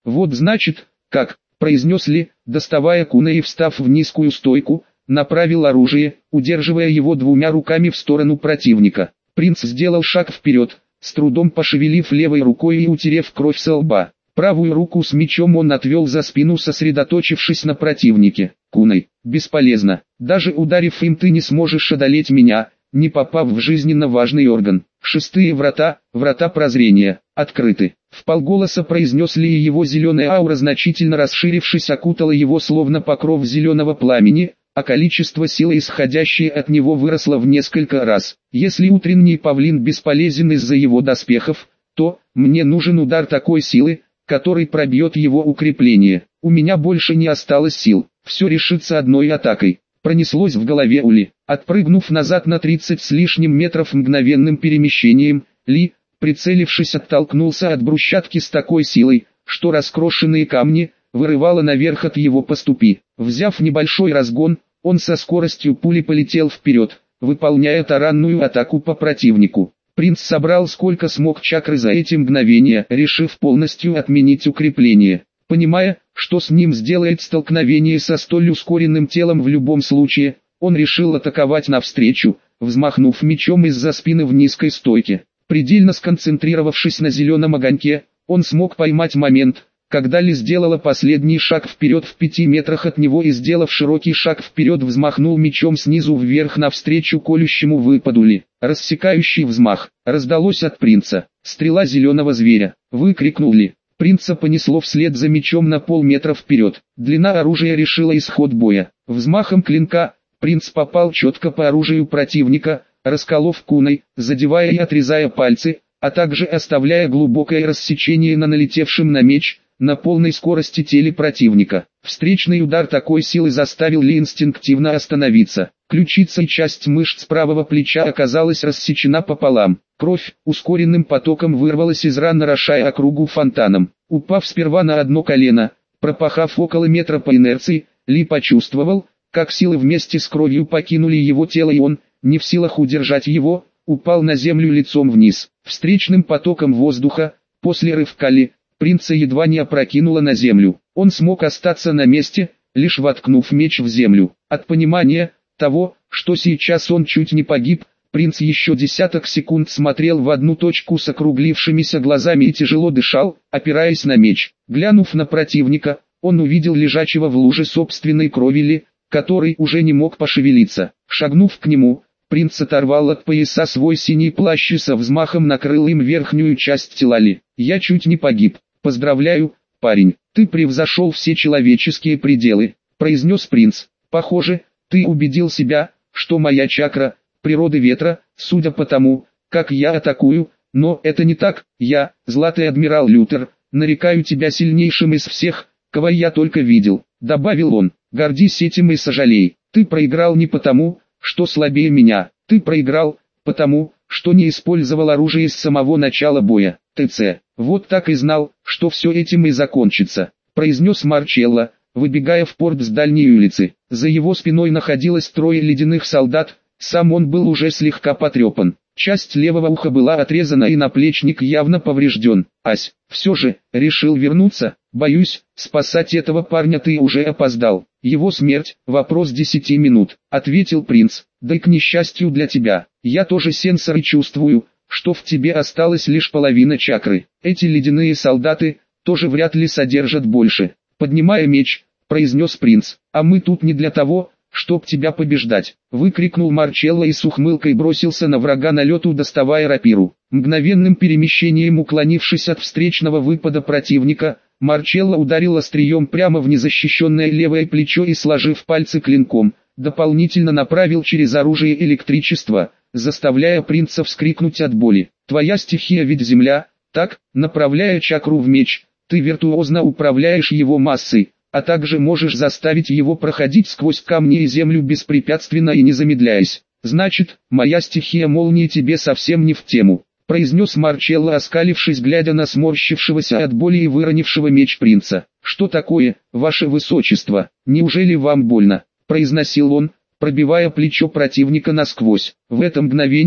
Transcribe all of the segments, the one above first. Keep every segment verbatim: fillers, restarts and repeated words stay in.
Вот значит, как, произнес Ли, доставая куна и встав в низкую стойку, направил оружие, удерживая его двумя руками в сторону противника. Принц сделал шаг вперед, с трудом пошевелив левой рукой и утерев кровь со лба. Правую руку с мечом он отвел за спину, сосредоточившись на противнике. «Кунай, бесполезно. Даже ударив им ты не сможешь одолеть меня, не попав в жизненно важный орган. Шестые врата, врата прозрения, открыты». Вполголоса произнес Ли, и его зеленая аура, значительно расширившись, окутала его словно покров зеленого пламени, а количество силы, исходящей от него, выросло в несколько раз. Если утренний павлин бесполезен из-за его доспехов, то мне нужен удар такой силы, который пробьет его укрепление. У меня больше не осталось сил, все решится одной атакой. Пронеслось в голове у Ли. Отпрыгнув назад на тридцать с лишним метров мгновенным перемещением, Ли, прицелившись, оттолкнулся от брусчатки с такой силой, что раскрошенные камни вырывало наверх от его поступи. Взяв небольшой разгон, он со скоростью пули полетел вперед, выполняя таранную атаку по противнику. Принц собрал сколько смог чакры за эти мгновения, решив полностью отменить укрепление. Понимая, что с ним сделает столкновение со столь ускоренным телом в любом случае, он решил атаковать навстречу, взмахнув мечом из-за спины в низкой стойке. Предельно сконцентрировавшись на зеленом огоньке, он смог поймать момент, когда Ли сделала последний шаг вперед в пяти метрах от него и, сделав широкий шаг вперед, взмахнул мечом снизу вверх навстречу колющему выпаду Ли. Рассекающий взмах, раздалось от принца. «Стрела зеленого зверя!» — выкрикнул Ли. Принца понесло вслед за мечом на полметра вперед. Длина оружия решила исход боя. Взмахом клинка принц попал четко по оружию противника, расколов куной, задевая и отрезая пальцы, а также оставляя глубокое рассечение на налетевшем на меч, на полной скорости теле противника. Встречный удар такой силы заставил Ли инстинктивно остановиться. Ключица и часть мышц правого плеча оказалась рассечена пополам. Кровь ускоренным потоком вырвалась из ран, орошая округу фонтаном. Упав сперва на одно колено, пропахав около метра по инерции, Ли почувствовал, как силы вместе с кровью покинули его тело, и он, не в силах удержать его, упал на землю лицом вниз. Встречным потоком воздуха, после рывка Ли, принца едва не опрокинуло на землю. Он смог остаться на месте, лишь воткнув меч в землю. От понимания того, что сейчас он чуть не погиб, принц еще десяток секунд смотрел в одну точку с округлившимися глазами и тяжело дышал, опираясь на меч. Глянув на противника, он увидел лежачего в луже собственной крови Ли, который уже не мог пошевелиться. Шагнув к нему, принц оторвал от пояса свой синий плащ и со взмахом накрыл им верхнюю часть тела Ли. «Я чуть не погиб. Поздравляю, парень, ты превзошел все человеческие пределы», — произнес принц. «Похоже, ты убедил себя, что моя чакра — природы ветра, судя по тому, как я атакую, но это не так. Я, Златый Адмирал Лютер, нарекаю тебя сильнейшим из всех, кого я только видел», — добавил он. «Гордись этим и сожалей. Ты проиграл не потому, что слабее меня. Ты проиграл, потому, что не использовал оружие с самого начала боя. ТЦ. Вот так и знал, что все этим и закончится», — произнес Марчелло, выбегая в порт с дальней улицы. За его спиной находилось трое ледяных солдат, сам он был уже слегка потрепан. Часть левого уха была отрезана и наплечник явно поврежден. «Ась, все же, решил вернуться? Боюсь, спасать этого парня ты уже опоздал. Его смерть – вопрос десяти минут», – ответил принц. «Да и к несчастью для тебя, я тоже сенсор и чувствую, что в тебе осталась лишь половина чакры. Эти ледяные солдаты тоже вряд ли содержат больше», – поднимая меч, произнес принц. «А мы тут не для того, чтоб тебя побеждать», — выкрикнул Марчелло и с ухмылкой бросился на врага на лету, доставая рапиру. Мгновенным перемещением уклонившись от встречного выпада противника, Марчелло ударил острием прямо в незащищенное левое плечо и, сложив пальцы клинком, дополнительно направил через оружие электричество, заставляя принца вскрикнуть от боли. «Твоя стихия ведь земля, так?» Направляя чакру в меч, ты виртуозно управляешь его массой, а также можешь заставить его проходить сквозь камни и землю беспрепятственно и не замедляясь. «Значит, моя стихия молнии тебе совсем не в тему», — произнес Марчелло, оскалившись, глядя на сморщившегося от боли и выронившего меч принца. «Что такое, ваше высочество? Неужели вам больно?» — произносил он, пробивая плечо противника насквозь. В это мгновение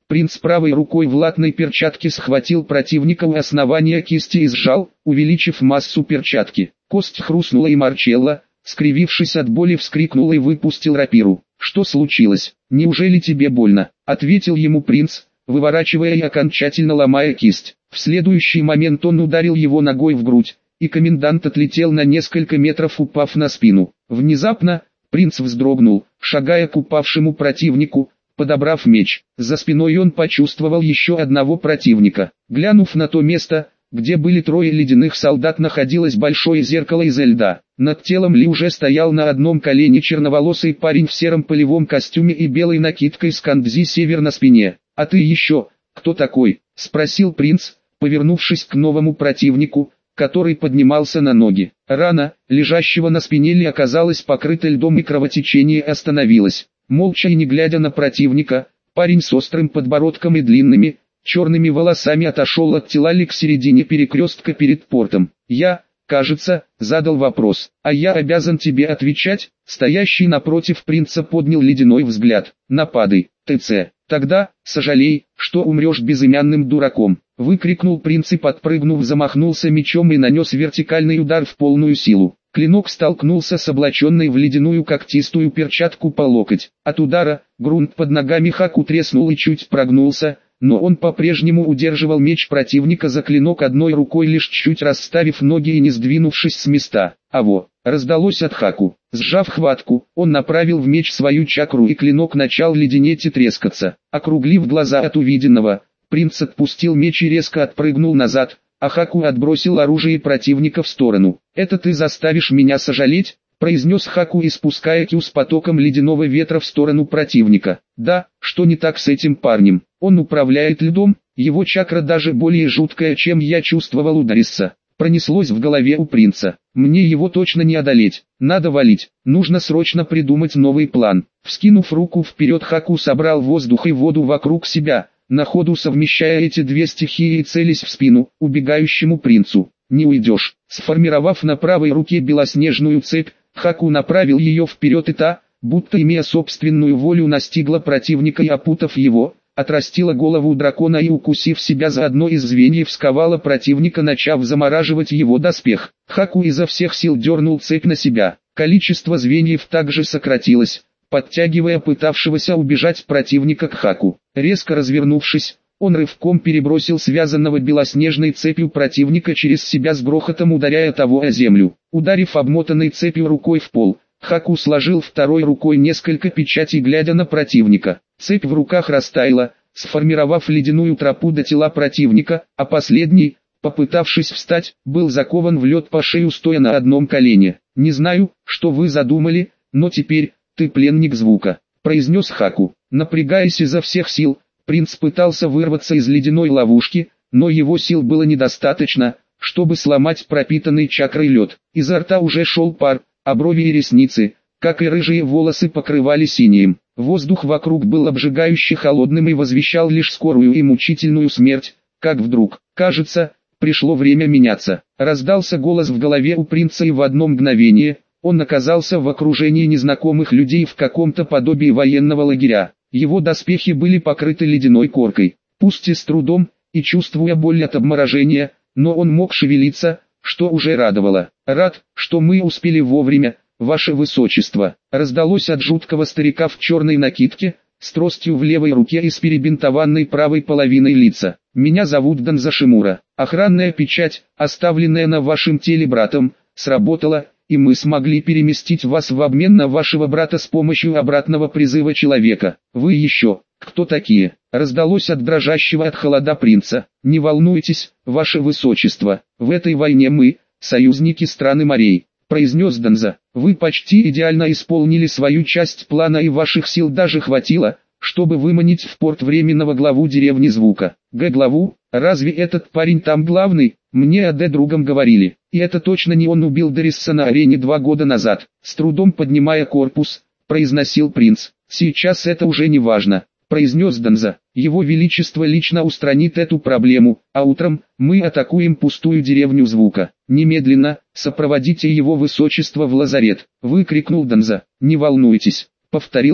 Принц правой рукой в латной перчатке схватил противника у основания кисти и сжал, увеличив массу перчатки. Кость хрустнула и Марчелло, скривившись от боли, вскрикнул и выпустил рапиру. «Что случилось? Неужели тебе больно?» — ответил ему принц, выворачивая и окончательно ломая кисть. В следующий момент он ударил его ногой в грудь, и комендант отлетел на несколько метров, упав на спину. Внезапно, принц вздрогнул, шагая к упавшему противнику, подобрав меч. За спиной он почувствовал еще одного противника. Глянув на то место, где были трое ледяных солдат, находилось большое зеркало из льда. Над телом Ли уже стоял на одном колене черноволосый парень в сером полевом костюме и белой накидкой с кандзи север на спине. «А ты еще, кто такой?» — спросил принц, повернувшись к новому противнику, который поднимался на ноги. Рана, лежащего на спине Ли, оказалась покрыта льдом, и кровотечение остановилось. Молча и не глядя на противника, парень с острым подбородком и длинными, черными волосами отошел от тела Ли к середине перекрестка перед портом. «Я, кажется, задал вопрос, а я обязан тебе отвечать?» Стоящий напротив принца поднял ледяной взгляд. «Нападай, ТЦ. Тогда, сожалей, что умрешь безымянным дураком», — выкрикнул принц и, подпрыгнув, замахнулся мечом и нанес вертикальный удар в полную силу. Клинок столкнулся с облаченной в ледяную когтистую перчатку по локоть. От удара, грунт под ногами Хаку треснул и чуть прогнулся, но он по-прежнему удерживал меч противника за клинок одной рукой, лишь чуть расставив ноги и не сдвинувшись с места. «Аво!» — раздалось от Хаку. Сжав хватку, он направил в меч свою чакру, и клинок начал леденеть и трескаться. Округлив глаза от увиденного, принц отпустил меч и резко отпрыгнул назад, а Хаку отбросил оружие противника в сторону. «Это ты заставишь меня сожалеть?» — произнес Хаку, испуская кю с потоком ледяного ветра в сторону противника. «Да, что не так с этим парнем? Он управляет льдом, его чакра даже более жуткая, чем я чувствовал у Дарисса». Пронеслось в голове у принца. «Мне его точно не одолеть, надо валить, нужно срочно придумать новый план». Вскинув руку вперед, Хаку собрал воздух и воду вокруг себя, на ходу совмещая эти две стихии и целясь в спину убегающему принцу. «Не уйдешь». Сформировав на правой руке белоснежную цепь, Хаку направил ее вперед, и та, будто имея собственную волю, настигла противника и, опутав его, отрастила голову дракона и, укусив себя за одно из звеньев, сковала противника, начав замораживать его доспех. Хаку изо всех сил дернул цепь на себя. Количество звеньев также сократилось, подтягивая пытавшегося убежать противника к Хаку. Резко развернувшись, он рывком перебросил связанного белоснежной цепью противника через себя, с грохотом ударяя того о землю. Ударив обмотанной цепью рукой в пол, Хаку сложил второй рукой несколько печатей, глядя на противника. Цепь в руках растаяла, сформировав ледяную тропу до тела противника, а последний, попытавшись встать, был закован в лед по шею, стоя на одном колене. «Не знаю, что вы задумали, но теперь ты пленник звука», — произнес Хаку. Напрягаясь изо всех сил, принц пытался вырваться из ледяной ловушки, но его сил было недостаточно, чтобы сломать пропитанный чакрой лед. Изо рта уже шел пар, а брови и ресницы, как и рыжие волосы, покрывали синим. Воздух вокруг был обжигающе холодным и возвещал лишь скорую и мучительную смерть, как вдруг, кажется, пришло время меняться. Раздался голос в голове у принца, и в одно мгновение он оказался в окружении незнакомых людей в каком-то подобии военного лагеря. Его доспехи были покрыты ледяной коркой. Пусть и с трудом, и чувствуя боль от обморожения, но он мог шевелиться, что уже радовало. «Рад, что мы успели вовремя, ваше высочество», — раздалось от жуткого старика в черной накидке, с тростью в левой руке и с перебинтованной правой половиной лица. «Меня зовут Данза Шимура. Охранная печать, оставленная на вашем теле братом, сработала, и мы смогли переместить вас в обмен на вашего брата с помощью обратного призыва человека. Вы еще, кто такие?» — раздалось от дрожащего от холода принца. «Не волнуйтесь, ваше высочество, в этой войне мы, союзники страны морей», — произнес Данза. «Вы почти идеально исполнили свою часть плана, и ваших сил даже хватило, чтобы выманить в порт временного главу деревни Звука». «Г главу? Разве этот парень там главный? Мне о Д другом говорили. И это точно не он убил Дарисса на арене два года назад», — с трудом поднимая корпус, произносил принц. «Сейчас это уже не важно», — произнес Данза. «Его Величество лично устранит эту проблему, а утром мы атакуем пустую деревню Звука. Немедленно сопроводите его высочество в лазарет», — выкрикнул Данза. «Не волнуйтесь», — повторил он.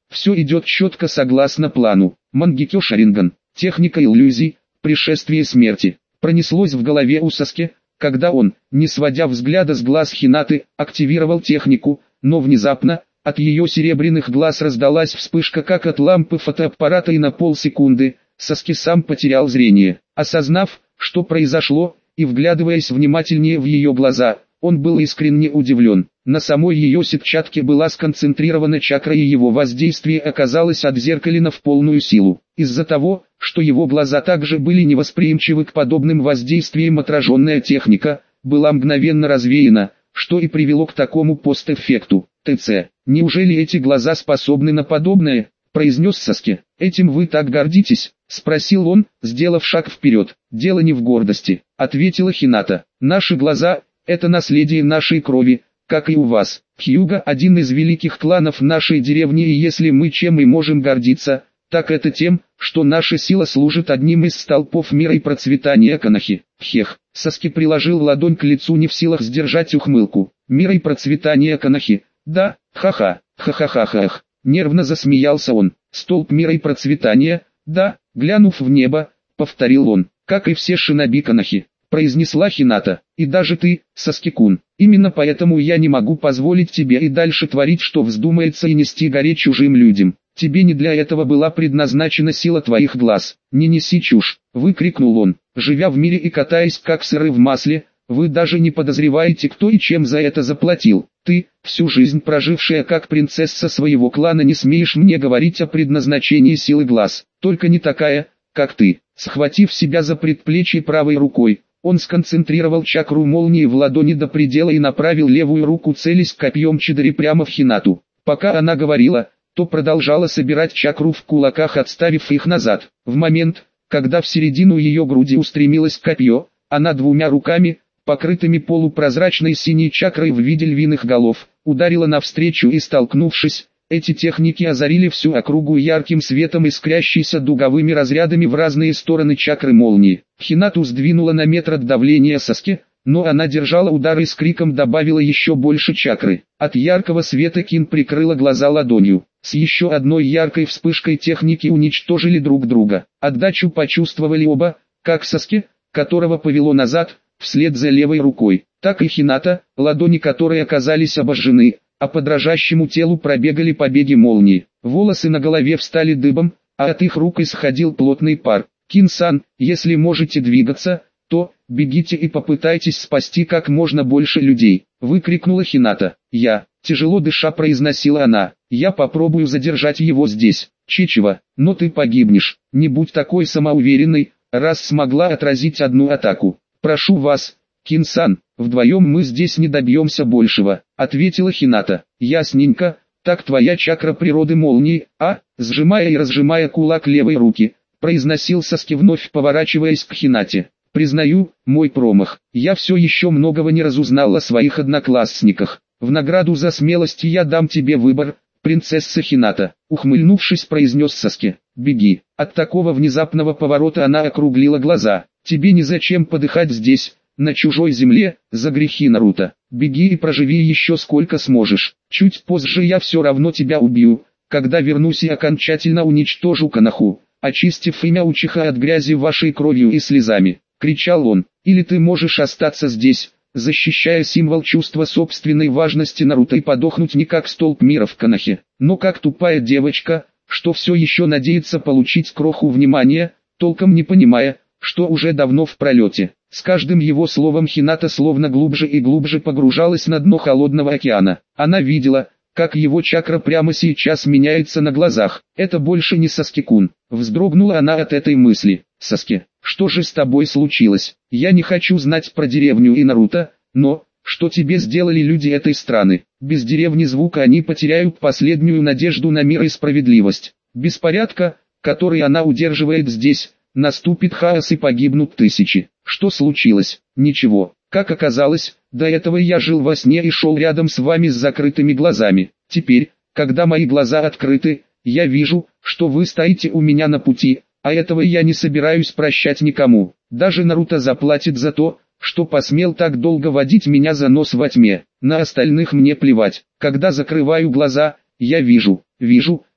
Все идет четко согласно плану. Мангекё Шаринген, техника иллюзий, пришествие смерти. Пронеслось в голове у Саски, когда он, не сводя взгляда с глаз Хинаты, активировал технику, но внезапно, от ее серебряных глаз раздалась вспышка как от лампы фотоаппарата, и на полсекунды Саски сам потерял зрение. Осознав, что произошло, и вглядываясь внимательнее в ее глаза, он был искренне удивлен. На самой ее сетчатке была сконцентрирована чакра, и его воздействие оказалось отзеркалено в полную силу. Из-за того, что его глаза также были невосприимчивы к подобным воздействиям, отраженная техника была мгновенно развеяна, что и привело к такому постэффекту. ТЦ. «Неужели эти глаза способны на подобное?» – произнес Саски. «Этим вы так гордитесь?» – спросил он, сделав шаг вперед. «Дело не в гордости», – ответила Хината. «Наши глаза – это наследие нашей крови, как и у вас. Хьюга – один из великих кланов нашей деревни, и если мы чем и можем гордиться, так это тем, что наша сила служит одним из столпов мира и процветания Канахи». Хех. Саски приложил ладонь к лицу, не в силах сдержать ухмылку. «Мира и процветания Канахи. Да, ха-ха, ха-ха-ха-ха». Нервно засмеялся он. «Столб мира и процветания, да», глянув в небо, повторил он. «Как и все шиноби Канахи», произнесла Хината. «И даже ты, Саски-кун. Именно поэтому я не могу позволить тебе и дальше творить, что вздумается, и нести горе чужим людям. Тебе не для этого была предназначена сила твоих глаз. Не неси чушь», выкрикнул он. «Живя в мире и катаясь как сыры в масле, вы даже не подозреваете, кто и чем за это заплатил. Ты, всю жизнь прожившая как принцесса своего клана, не смеешь мне говорить о предназначении силы глаз. Только не такая, как ты». Схватив себя за предплечье правой рукой, он сконцентрировал чакру молнии в ладони до предела и направил левую руку, целясь копьем Чидари прямо в Хинату. Пока она говорила, то продолжала собирать чакру в кулаках, отставив их назад. В момент, когда в середину ее груди устремилось копье, она двумя руками, покрытыми полупрозрачной синей чакрой в виде львиных голов, ударила навстречу, и, столкнувшись, эти техники озарили всю округу ярким светом, искрящейся дуговыми разрядами в разные стороны чакры молнии. Хинату сдвинула на метр от давления Саски, но она держала удар и с криком добавила еще больше чакры. От яркого света Кин прикрыла глаза ладонью. С еще одной яркой вспышкой техники уничтожили друг друга. Отдачу почувствовали оба, как Саски, которого повело назад, вслед за левой рукой, так и Хината, ладони которой оказались обожжены, а по дрожащему телу пробегали побеги молнии. Волосы на голове встали дыбом, а от их рук исходил плотный пар. «Кин-сан, если можете двигаться, то бегите и попытайтесь спасти как можно больше людей», выкрикнула Хината. «Я», тяжело дыша произносила она, «я попробую задержать его здесь, Чичева, но ты погибнешь. Не будь такой самоуверенной, раз смогла отразить одну атаку. Прошу вас, Кин-сан, вдвоем мы здесь не добьемся большего», ответила Хината. «Ясненько, так твоя чакра природы молнии, а?» Сжимая и разжимая кулак левой руки, произносил Саски, вновь поворачиваясь к Хинате. «Признаю, мой промах. Я все еще многого не разузнал о своих одноклассниках. В награду за смелость я дам тебе выбор, принцесса Хината», ухмыльнувшись, произнес Саски. «Беги». От такого внезапного поворота она округлила глаза. «Тебе незачем подыхать здесь, на чужой земле, за грехи Наруто. Беги и проживи еще сколько сможешь. Чуть позже я все равно тебя убью, когда вернусь и окончательно уничтожу Канаху, очистив имя Учиха от грязи вашей кровью и слезами», кричал он. «Или ты можешь остаться здесь, защищая символ чувства собственной важности Наруто, и подохнуть не как столб мира в Канахе, но как тупая девочка, что все еще надеется получить кроху внимания, толком не понимая, что уже давно в пролете». С каждым его словом Хината словно глубже и глубже погружалась на дно холодного океана. Она видела, как его чакра прямо сейчас меняется на глазах. «Это больше не Саски-кун», вздрогнула она от этой мысли. «Саски, что же с тобой случилось? Я не хочу знать про деревню и Наруто, но, что тебе сделали люди этой страны? Без деревни звука они потеряют последнюю надежду на мир и справедливость. Беспорядка, который она удерживает здесь, наступит хаос и погибнут тысячи. Что случилось? Ничего. Как оказалось, до этого я жил во сне и шел рядом с вами с закрытыми глазами. Теперь, когда мои глаза открыты, я вижу, что вы стоите у меня на пути, а этого я не собираюсь прощать никому. Даже Наруто заплатит за то, что посмел так долго водить меня за нос во тьме. На остальных мне плевать. Когда закрываю глаза, я вижу, вижу,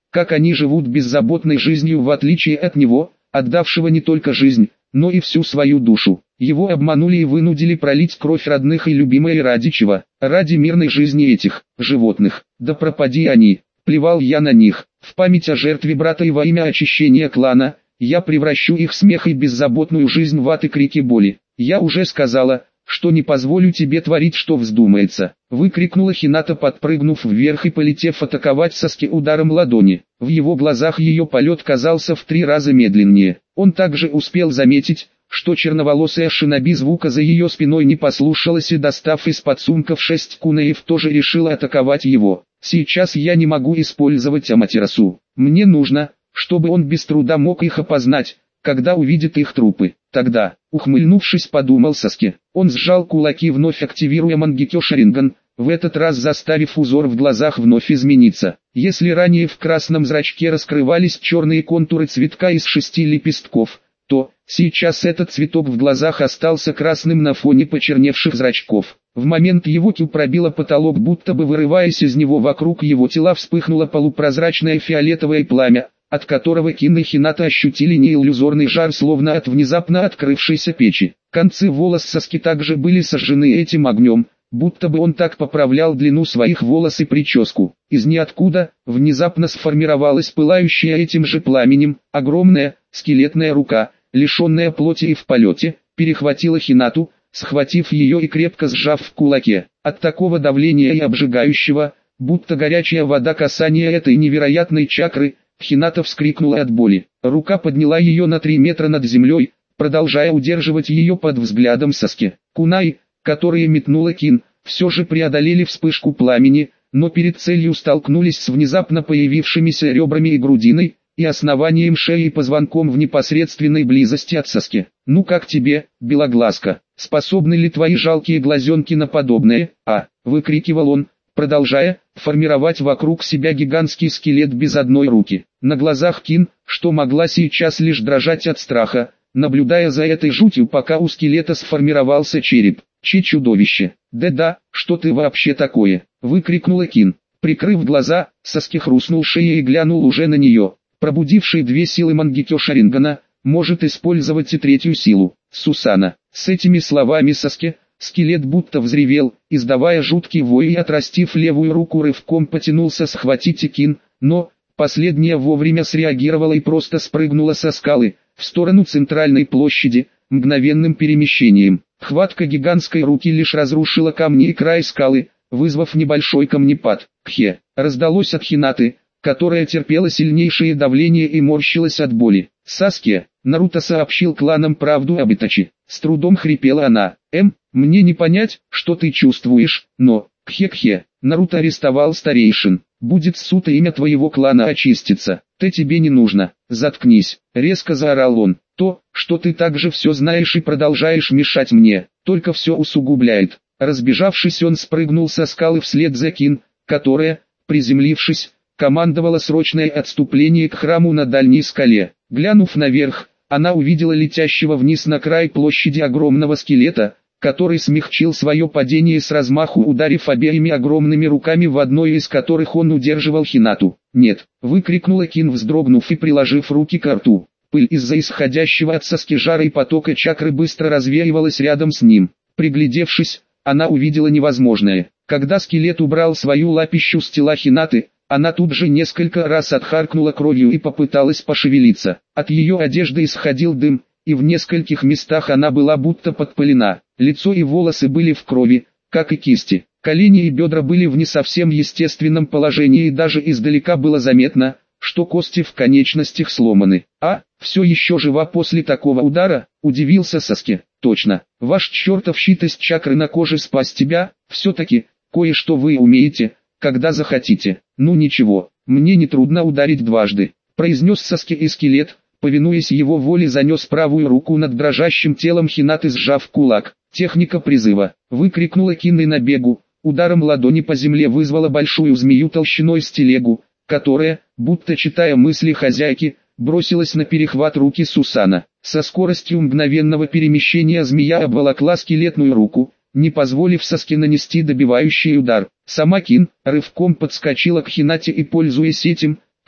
как они живут беззаботной жизнью в отличие от него, отдавшего не только жизнь, но и всю свою душу. Его обманули и вынудили пролить кровь родных и любимой ради чего? Ради мирной жизни этих животных. Да пропади они, плевал я на них. В память о жертве брата и во имя очищения клана, я превращу их смех и беззаботную жизнь в ад и крики боли. Я уже сказала, что не позволю тебе творить, что вздумается. Выкрикнула Хината, подпрыгнув вверх и полетев атаковать Саске ударом ладони. В его глазах ее полет казался в три раза медленнее. Он также успел заметить, что черноволосая шиноби звука за ее спиной не послушалась и, достав из-под сумков шесть кунеев, тоже решила атаковать его. Сейчас я не могу использовать Аматерасу. Мне нужно, чтобы он без труда мог их опознать, когда увидит их трупы. Тогда, ухмыльнувшись, подумал Саске. Он сжал кулаки, вновь активируя Мангекё Шаринган, в этот раз заставив узор в глазах вновь измениться. Если ранее в красном зрачке раскрывались черные контуры цветка из шести лепестков, то сейчас этот цветок в глазах остался красным на фоне почерневших зрачков. В момент его кю пробило потолок, будто бы вырываясь из него, вокруг его тела вспыхнуло полупрозрачное фиолетовое пламя, от которого Кин и Хината ощутили неиллюзорный жар, словно от внезапно открывшейся печи. Концы волос Саски также были сожжены этим огнем, будто бы он так поправлял длину своих волос и прическу. Из ниоткуда внезапно сформировалась пылающая этим же пламенем огромная скелетная рука, лишенная плоти и в полете, перехватила Хинату, схватив ее и крепко сжав в кулаке. От такого давления и обжигающего, будто горячая вода касания этой невероятной чакры, Хината вскрикнула от боли. Рука подняла ее на три метра над землей, продолжая удерживать ее под взглядом Саски. Кунай, которые метнула Кин, все же преодолели вспышку пламени, но перед целью столкнулись с внезапно появившимися ребрами и грудиной, и основанием шеи и позвонком в непосредственной близости от Саски. «Ну как тебе, белоглазка, способны ли твои жалкие глазенки на подобное?» «А!» — выкрикивал он, продолжая формировать вокруг себя гигантский скелет без одной руки. На глазах Кин, что могла сейчас лишь дрожать от страха, наблюдая за этой жутью, пока у скелета сформировался череп. «Че чудовище! Да-да, что ты вообще такое?» — выкрикнула Кин. Прикрыв глаза, Саски хрустнул шеей и глянул уже на нее. Пробудивший две силы Мангекё Шарингана, может использовать и третью силу, Сусана. С этими словами Саски, скелет будто взревел, издавая жуткий вой, и, отрастив левую руку, рывком потянулся схватить Кин, но последняя вовремя среагировала и просто спрыгнула со скалы, в сторону центральной площади, мгновенным перемещением. Хватка гигантской руки лишь разрушила камни и край скалы, вызвав небольшой камнепад. «Кхе!» раздалось от Хинаты, которая терпела сильнейшее давление и морщилась от боли. «Саске!» Наруто сообщил кланам правду об Итачи. С трудом хрипела она. «Эм, мне не понять, что ты чувствуешь, но...» «Кхе-кхе!» Наруто арестовал старейшин. «Будет суд, и имя твоего клана очистится. Ты тебе не нужно. Заткнись!» Резко заорал он. «То, что ты также все знаешь и продолжаешь мешать мне, только все усугубляет». Разбежавшись, он спрыгнул со скалы вслед за Кин, которая, приземлившись, командовала срочное отступление к храму на дальней скале. Глянув наверх, она увидела летящего вниз на край площади огромного скелета, который смягчил свое падение с размаху, ударив обеими огромными руками, в одной из которых он удерживал Хинату. «Нет!» — выкрикнула Кин, вздрогнув и приложив руки к рту. Пыль из-за исходящего от Саски жара и потока чакры быстро развеивалась рядом с ним. Приглядевшись, она увидела невозможное. Когда скелет убрал свою лапищу с тела Хинаты, она тут же несколько раз отхаркнула кровью и попыталась пошевелиться. От ее одежды исходил дым, и в нескольких местах она была будто подпылена. Лицо и волосы были в крови, как и кисти. Колени и бедра были в не совсем естественном положении, и даже издалека было заметно, что кости в конечностях сломаны. «А, все еще жива после такого удара?» – удивился Саски. «Точно, ваш чертов щит из чакры на коже спас тебя, все-таки, кое-что вы умеете, когда захотите. Ну ничего, мне не трудно ударить дважды», – произнес Саски, и скелет, повинуясь его воле, занес правую руку над дрожащим телом Хинаты, сжав кулак. «Техника призыва!» – выкрикнула Кин и на бегу, ударом ладони по земле вызвала большую змею толщиной с телегу, которая, будто читая мысли хозяйки, бросилась на перехват руки Сусана. Со скоростью мгновенного перемещения змея обволокла скелетную руку, не позволив Саске нанести добивающий удар. Сама Кин рывком подскочила к Хинате и, пользуясь этим,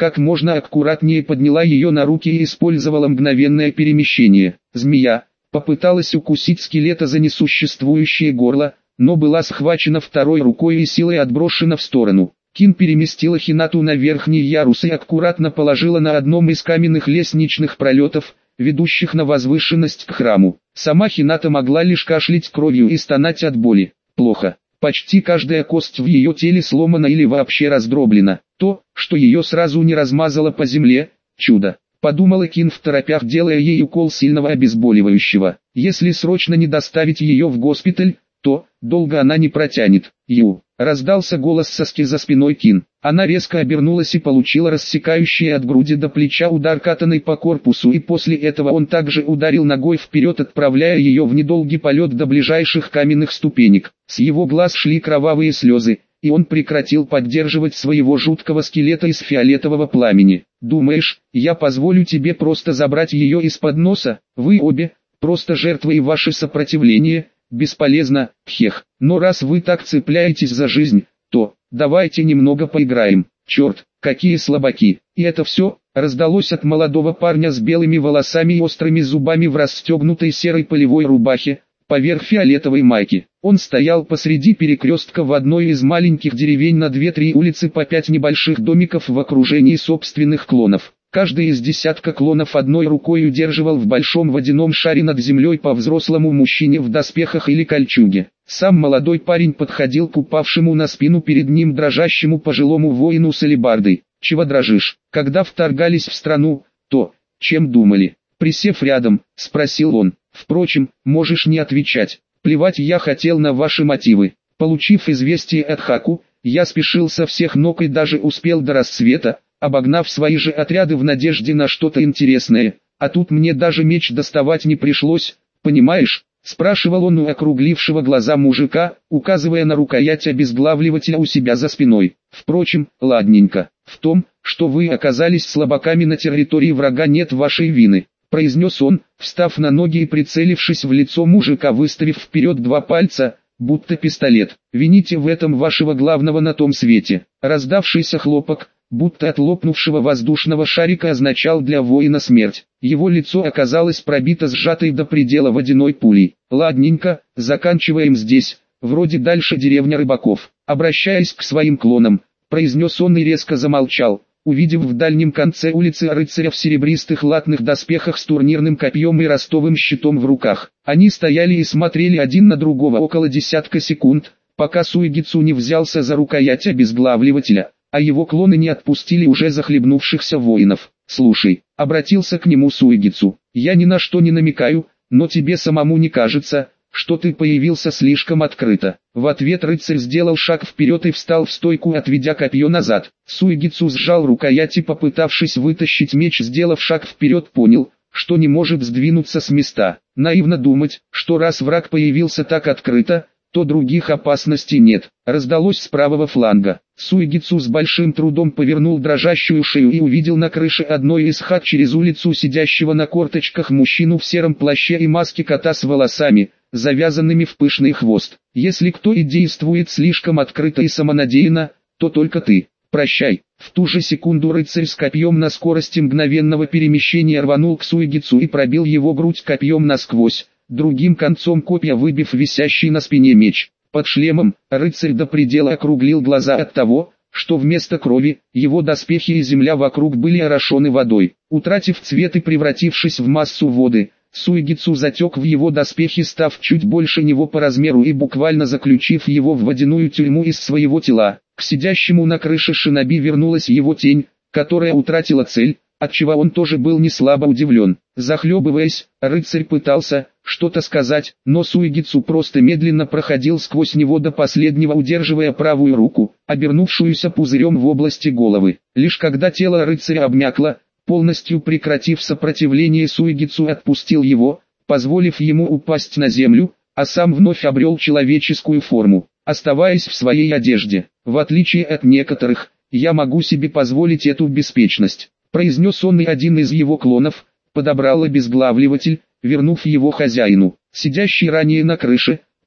как можно аккуратнее подняла ее на руки и использовала мгновенное перемещение. Змея попыталась укусить скелета за несуществующее горло, но была схвачена второй рукой и силой отброшена в сторону. Кин переместила Хинату на верхний ярус и аккуратно положила на одном из каменных лестничных пролетов, ведущих на возвышенность к храму. Сама Хината могла лишь кашлять кровью и стонать от боли. Плохо. Почти каждая кость в ее теле сломана или вообще раздроблена. То, что ее сразу не размазало по земле, чудо. Подумала Кин второпях, делая ей укол сильного обезболивающего. Если срочно не доставить ее в госпиталь, то долго она не протянет. Ю. Раздался голос Саски за спиной Кин. Она резко обернулась и получила рассекающий от груди до плеча удар катаной по корпусу, и после этого он также ударил ногой вперед, отправляя ее в недолгий полет до ближайших каменных ступенек. С его глаз шли кровавые слезы, и он прекратил поддерживать своего жуткого скелета из фиолетового пламени. «Думаешь, я позволю тебе просто забрать ее из-под носа? Вы обе просто жертвы, и ваше сопротивление бесполезно, пхех. Но раз вы так цепляетесь за жизнь, то давайте немного поиграем». «Черт, какие слабаки!» «И это все?» — раздалось от молодого парня с белыми волосами и острыми зубами в расстегнутой серой полевой рубахе, поверх фиолетовой майки. Он стоял посреди перекрестка в одной из маленьких деревень на две-три улицы, по пять небольших домиков в окружении собственных клонов. Каждый из десятка клонов одной рукой удерживал в большом водяном шаре над землей по взрослому мужчине в доспехах или кольчуге. Сам молодой парень подходил к упавшему на спину перед ним дрожащему пожилому воину с алебардой. «Чего дрожишь? Когда вторгались в страну, то чем думали?» Присев рядом, спросил он. «Впрочем, можешь не отвечать. Плевать я хотел на ваши мотивы. Получив известие от Хаку, я спешил со всех ног и даже успел до рассвета, обогнав свои же отряды в надежде на что-то интересное. А тут мне даже меч доставать не пришлось, понимаешь?» — спрашивал он у округлившего глаза мужика, указывая на рукоять обезглавливателя у себя за спиной. «Впрочем, ладненько. В том, что вы оказались слабаками на территории врага, нет вашей вины», — произнес он, встав на ноги и прицелившись в лицо мужика, выставив вперед два пальца, будто пистолет. «Вините в этом вашего главного на том свете». Раздавшийся хлопок, будто от лопнувшего воздушного шарика, означал для воина смерть. Его лицо оказалось пробито сжатой до предела водяной пулей. «Ладненько, заканчиваем здесь, вроде дальше деревня рыбаков». Обращаясь к своим клонам, произнес он и резко замолчал, увидев в дальнем конце улицы рыцаря в серебристых латных доспехах с турнирным копьем и ростовым щитом в руках. Они стояли и смотрели один на другого около десятка секунд, пока Суигицу не взялся за рукоять обезглавливателя, а его клоны не отпустили уже захлебнувшихся воинов. «Слушай», — обратился к нему Суигицу, — «я ни на что не намекаю, но тебе самому не кажется, что ты появился слишком открыто?» В ответ рыцарь сделал шаг вперед и встал в стойку, отведя копье назад. Суигицу сжал рукоять и, попытавшись вытащить меч, сделав шаг вперед, понял, что не может сдвинуться с места. Наивно думать, что раз враг появился так открыто, то других опасностей нет. Раздалось с правого фланга. Суигицу с большим трудом повернул дрожащую шею и увидел на крыше одной из хат через улицу сидящего на корточках мужчину в сером плаще и маске кота с волосами, завязанными в пышный хвост. «Если кто и действует слишком открыто и самонадеянно, то только ты. Прощай». В ту же секунду рыцарь с копьем на скорости мгновенного перемещения рванул к Суигицу и пробил его грудь копьем насквозь, другим концом копья выбив висящий на спине меч. Под шлемом рыцарь до предела округлил глаза от того, что вместо крови, его доспехи и земля вокруг были орошены водой. Утратив цвет и превратившись в массу воды, Суигицу затек в его доспехи, став чуть больше него по размеру и буквально заключив его в водяную тюрьму из своего тела. К сидящему на крыше шиноби вернулась его тень, которая утратила цель, отчего он тоже был не слабо удивлен. Захлебываясь, рыцарь пытался что-то сказать, но Суигицу просто медленно проходил сквозь него до последнего, удерживая правую руку, обернувшуюся пузырем в области головы. Лишь когда тело рыцаря обмякло, полностью прекратив сопротивление, Суигицу отпустил его, позволив ему упасть на землю, а сам вновь обрел человеческую форму, оставаясь в своей одежде. «В отличие от некоторых, я могу себе позволить эту беспечность», произнес он, и один из его клонов подобрал обезглавливатель, вернув его хозяину. Сидящий ранее на крыше,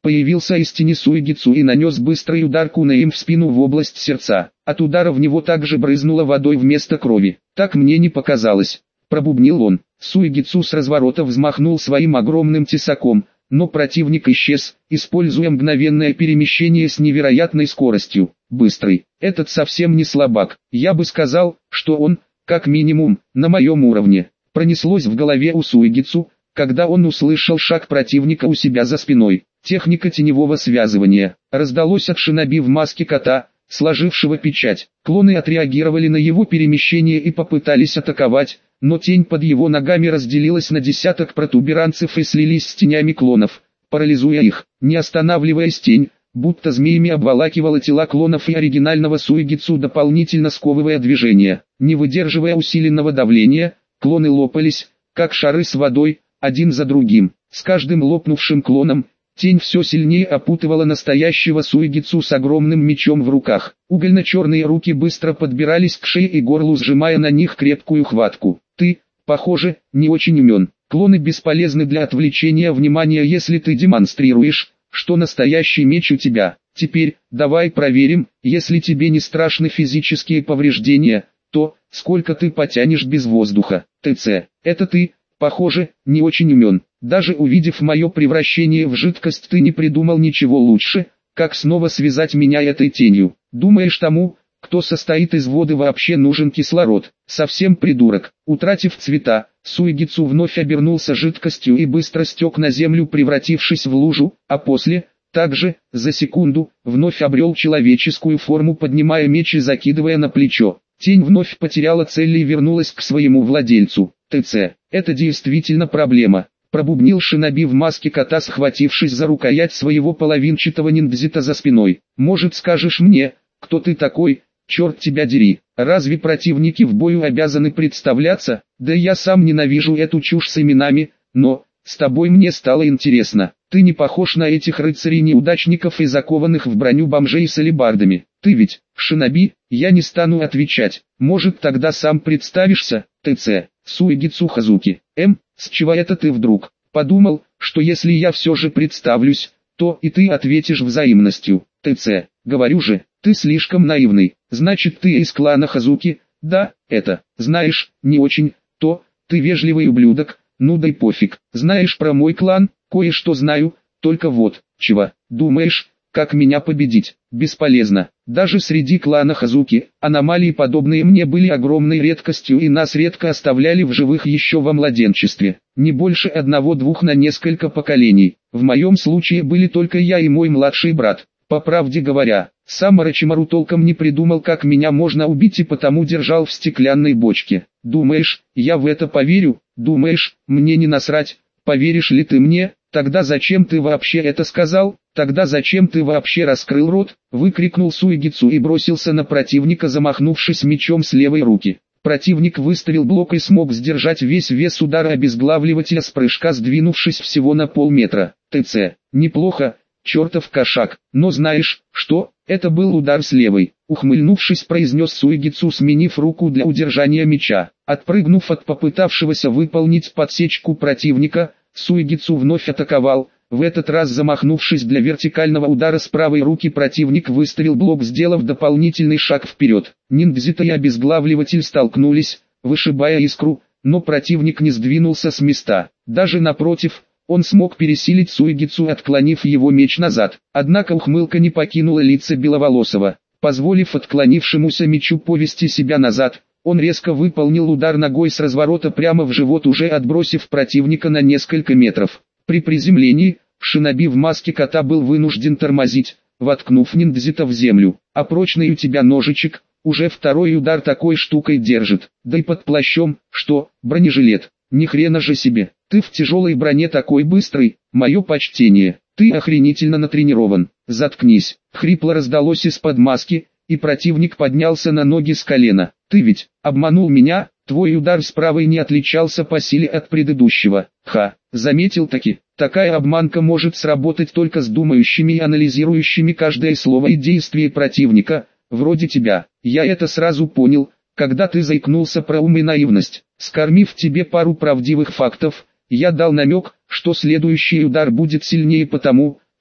Появился из тени Суэгицу и нанес быстрый удар кунеем в спину в область сердца. От удара в него также брызнуло водой вместо крови. «Так мне не показалось», — пробубнил он. Суэгицу с разворота взмахнул своим огромным тесаком, но противник исчез, используя мгновенное перемещение с невероятной скоростью. Быстрый. Этот совсем не слабак. Я бы сказал, что он, как минимум, на моем уровне. Пронеслось в голове у Суэгицу, когда он услышал шаг противника у себя за спиной. Техника теневого связывания. Раздалось от шиноби в маске кота, сложившего печать. Клоны отреагировали на его перемещение и попытались атаковать, но тень под его ногами разделилась на десяток протуберанцев и слились с тенями клонов, парализуя их. Не останавливаясь, тень, будто змеями обволакивала тела клонов и оригинального Суэгицу, дополнительно сковывая движение. Не выдерживая усиленного давления, клоны лопались, как шары с водой, один за другим. С каждым лопнувшим клоном, тень все сильнее опутывала настоящего Суэгицу с огромным мечом в руках. Угольно-черные руки быстро подбирались к шее и горлу, сжимая на них крепкую хватку. «Ты, похоже, не очень умен. Клоны бесполезны для отвлечения внимания, если ты демонстрируешь, что настоящий меч у тебя. Теперь, давай проверим, если тебе не страшны физические повреждения, то, сколько ты потянешь без воздуха. ТЦ, это ты, похоже, не очень умен. Даже увидев мое превращение в жидкость, ты не придумал ничего лучше, как снова связать меня этой тенью. Думаешь, тому, кто состоит из воды, вообще нужен кислород? Совсем придурок». Утратив цвета, Суэгицу вновь обернулся жидкостью и быстро стек на землю, превратившись в лужу, а после, также, за секунду, вновь обрел человеческую форму, поднимая меч и закидывая на плечо. Тень вновь потеряла цель и вернулась к своему владельцу. «ТЦ, это действительно проблема», — пробубнил шиноби в маске кота, схватившись за рукоять своего половинчатого ниндзита за спиной. «Может, скажешь мне, кто ты такой, черт тебя дери? Разве противники в бою обязаны представляться? Да я сам ненавижу эту чушь с именами, но, с тобой мне стало интересно. Ты не похож на этих рыцарей-неудачников и закованных в броню бомжей с алебардами. Ты ведь, шиноби?» «Я не стану отвечать. Может, тогда сам представишься?» «ТЦ, Суэгицу Хазуки». «Эм, с чего это ты вдруг? Подумал, что если я все же представлюсь, то и ты ответишь взаимностью». «ТЦ, говорю же, ты слишком наивный. Значит, ты из клана Хазуки?» «Да, это, знаешь, не очень, то, ты вежливый ублюдок, ну дай пофиг. Знаешь про мой клан?» «Кое-что знаю, только вот, чего, думаешь, как меня победить?» «Бесполезно. Даже среди клана Хазуки, аномалии, подобные мне, были огромной редкостью, и нас редко оставляли в живых еще во младенчестве. Не больше одного-двух на несколько поколений. В моем случае были только я и мой младший брат. По правде говоря, сам Орочимару толком не придумал, как меня можно убить, и потому держал в стеклянной бочке. Думаешь, я в это поверю? Думаешь, мне не насрать? Поверишь ли ты мне? Тогда зачем ты вообще это сказал? Тогда зачем ты вообще раскрыл рот?» — выкрикнул Суэгицу и бросился на противника, замахнувшись мечом с левой руки. Противник выставил блок и смог сдержать весь вес удара обезглавливателя с прыжка, сдвинувшись всего на полметра. «ТЦ, неплохо, чертов кошак, но знаешь, что, это был удар с левой», — ухмыльнувшись, произнес Суэгицу, сменив руку для удержания меча. Отпрыгнув от попытавшегося выполнить подсечку противника, Суэгицу вновь атаковал. В этот раз, замахнувшись для вертикального удара с правой руки, противник выставил блок, сделав дополнительный шаг вперед. Ниндзита и обезглавливатель столкнулись, вышибая искру, но противник не сдвинулся с места. Даже напротив, он смог пересилить Суэгицу, отклонив его меч назад. Однако ухмылка не покинула лица Беловолосого. Позволив отклонившемуся мечу повести себя назад, он резко выполнил удар ногой с разворота прямо в живот, уже отбросив противника на несколько метров. При приземлении, шиноби в маске кота был вынужден тормозить, воткнув ниндзита в землю. «А прочный у тебя ножичек, уже второй удар такой штукой держит. Да и под плащом, что, бронежилет? Ни хрена же себе, ты в тяжелой броне такой быстрый, мое почтение, ты охренительно натренирован». «Заткнись», — хрипло раздалось из-под маски, и противник поднялся на ноги с колена. «Ты ведь обманул меня, твой удар с правой не отличался по силе от предыдущего». «Ха, заметил таки, такая обманка может сработать только с думающими и анализирующими каждое слово и действие противника, вроде тебя. Я это сразу понял, когда ты заикнулся про ум и наивность. Скормив тебе пару правдивых фактов, я дал намек, что следующий удар будет сильнее, потому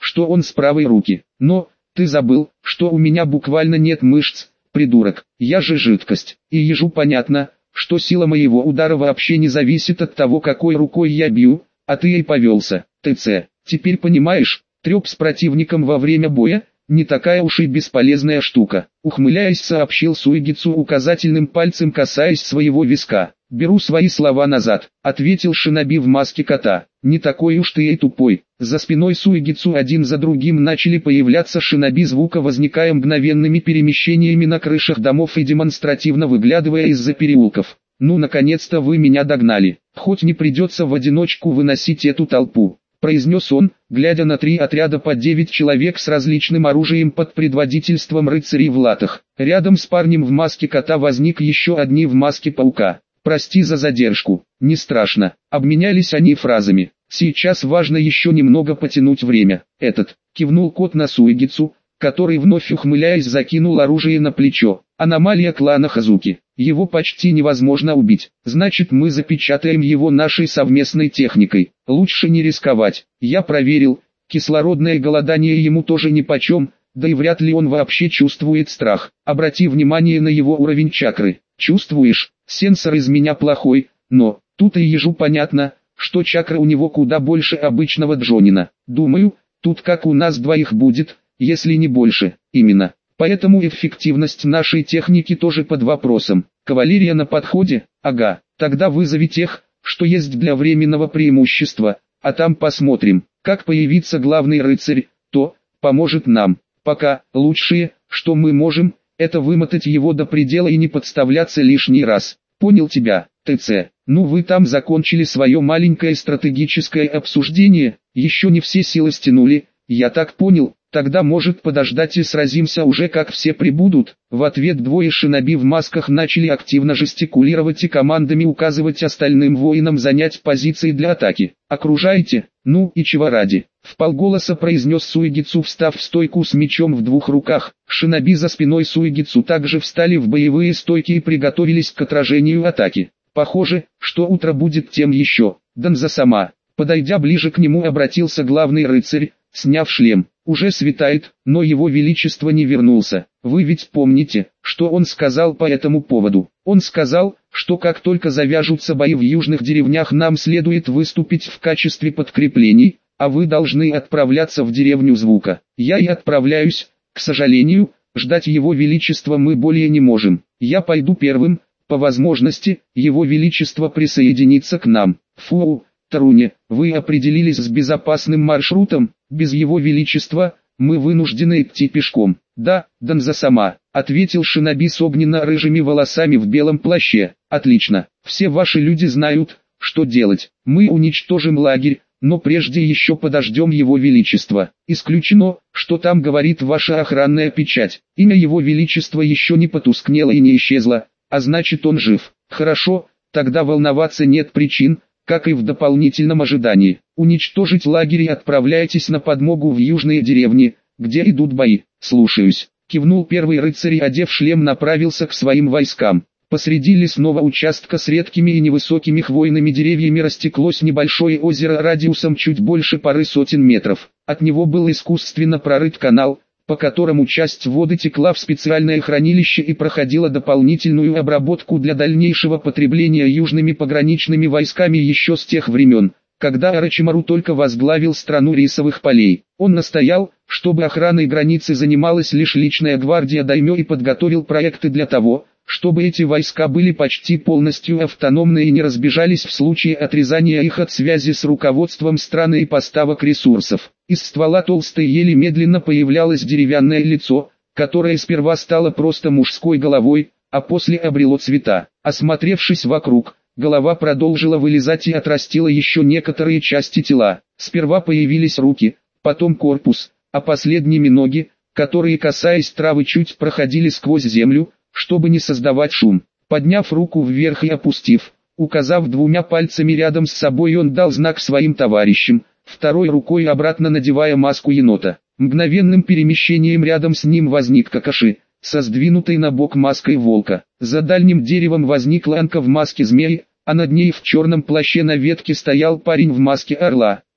что он с правой руки. Но, ты забыл, что у меня буквально нет мышц, придурок, я же жидкость. И ежу понятно, что сила моего удара вообще не зависит от того, какой рукой я бью, а ты и повелся. ТЦ, теперь понимаешь, треп с противником во время боя – не такая уж и бесполезная штука. Ухмыляясь, сообщил Суигицу указательным пальцем, касаясь своего виска. «Беру свои слова назад», — ответил шиноби в маске кота. «Не такой уж ты и тупой». За спиной Суигицу один за другим начали появляться шиноби звука, возникая мгновенными перемещениями на крышах домов и демонстративно выглядывая из-за переулков. «Ну, наконец-то вы меня догнали. Хоть не придется в одиночку выносить эту толпу», — произнес он, глядя на три отряда по девять человек с различным оружием под предводительством рыцарей в латах. Рядом с парнем в маске кота возник еще одни в маске паука. «Прости за задержку, не страшно», — обменялись они фразами. «Сейчас важно еще немного потянуть время». «Этот», — кивнул кот на Суигицу, который вновь ухмыляясь закинул оружие на плечо. «Аномалия клана Хазуки. Его почти невозможно убить. Значит, мы запечатаем его нашей совместной техникой. Лучше не рисковать. Я проверил, кислородное голодание ему тоже нипочем, да и вряд ли он вообще чувствует страх. Обрати внимание на его уровень чакры. Чувствуешь, сенсор из меня плохой, но тут и ежу понятно, что чакра у него куда больше обычного Джонина. Думаю, тут как у нас двоих будет, если не больше, именно. Поэтому эффективность нашей техники тоже под вопросом. Кавалерия на подходе? Ага, тогда вызови тех, что есть для временного преимущества, а там посмотрим. Как появится главный рыцарь, то поможет нам. Пока лучшее, что мы можем, это вымотать его до предела и не подставляться лишний раз. Понял тебя, ТЦ. Ну вы там закончили свое маленькое стратегическое обсуждение, еще не все силы стянули, я так понял. Тогда может подождать и сразимся уже как все прибудут. В ответ двое шиноби в масках начали активно жестикулировать и командами указывать остальным воинам занять позиции для атаки. «Окружайте, ну и чего ради?» Вполголоса произнес Суигицу, встав в стойку с мечом в двух руках. Шиноби за спиной Суигицу также встали в боевые стойки и приготовились к отражению атаки. Похоже, что утро будет тем еще. Данза сама. Подойдя ближе к нему, обратился главный рыцарь, сняв шлем. «Уже светает, но его величество не вернулся. Вы ведь помните, что он сказал по этому поводу? Он сказал, что как только завяжутся бои в южных деревнях, нам следует выступить в качестве подкреплений, а вы должны отправляться в деревню Звука. Я и отправляюсь, к сожалению, ждать его величества мы более не можем. Я пойду первым, по возможности, его величество присоединится к нам». «Фу, Таруне, вы определились с безопасным маршрутом? Без его величества, мы вынуждены идти пешком». «Да, Данза сама», — ответил шиноби с огненно-рыжими волосами в белом плаще. «Отлично, все ваши люди знают, что делать. Мы уничтожим лагерь, но прежде еще подождем его величества. Исключено, что там говорит ваша охранная печать. Имя его величества еще не потускнело и не исчезло, а значит он жив. Хорошо, тогда волноваться нет причин, как и в дополнительном ожидании. Уничтожить лагерь и отправляйтесь на подмогу в южные деревни, где идут бои». «Слушаюсь», — кивнул первый рыцарь и, одев шлем, направился к своим войскам. Посреди лесного участка с редкими и невысокими хвойными деревьями растеклось небольшое озеро радиусом чуть больше пары сотен метров. От него был искусственно прорыт канал, по которому часть воды текла в специальное хранилище и проходила дополнительную обработку для дальнейшего потребления южными пограничными войсками еще с тех времен, когда Орочимару только возглавил страну рисовых полей. Он настоял, чтобы охраной границы занималась лишь личная гвардия даймё, и подготовил проекты для того, чтобы эти войска были почти полностью автономны и не разбежались в случае отрезания их от связи с руководством страны и поставок ресурсов. Из ствола толстой ели медленно появлялось деревянное лицо, которое сперва стало просто мужской головой, а после обрело цвета. Осмотревшись вокруг, голова продолжила вылезать и отрастила еще некоторые части тела. Сперва появились руки, потом корпус, а последними ноги, которые, касаясь травы, чуть проходили сквозь землю, чтобы не создавать шум. Подняв руку вверх и опустив, указав двумя пальцами рядом с собой, он дал знак своим товарищам, второй рукой обратно надевая маску енота. Мгновенным перемещением рядом с ним возник Какаши, со сдвинутой на бок маской волка. За дальним деревом возникла Анка в маске змеи, а над ней в черном плаще на ветке стоял парень в маске орла.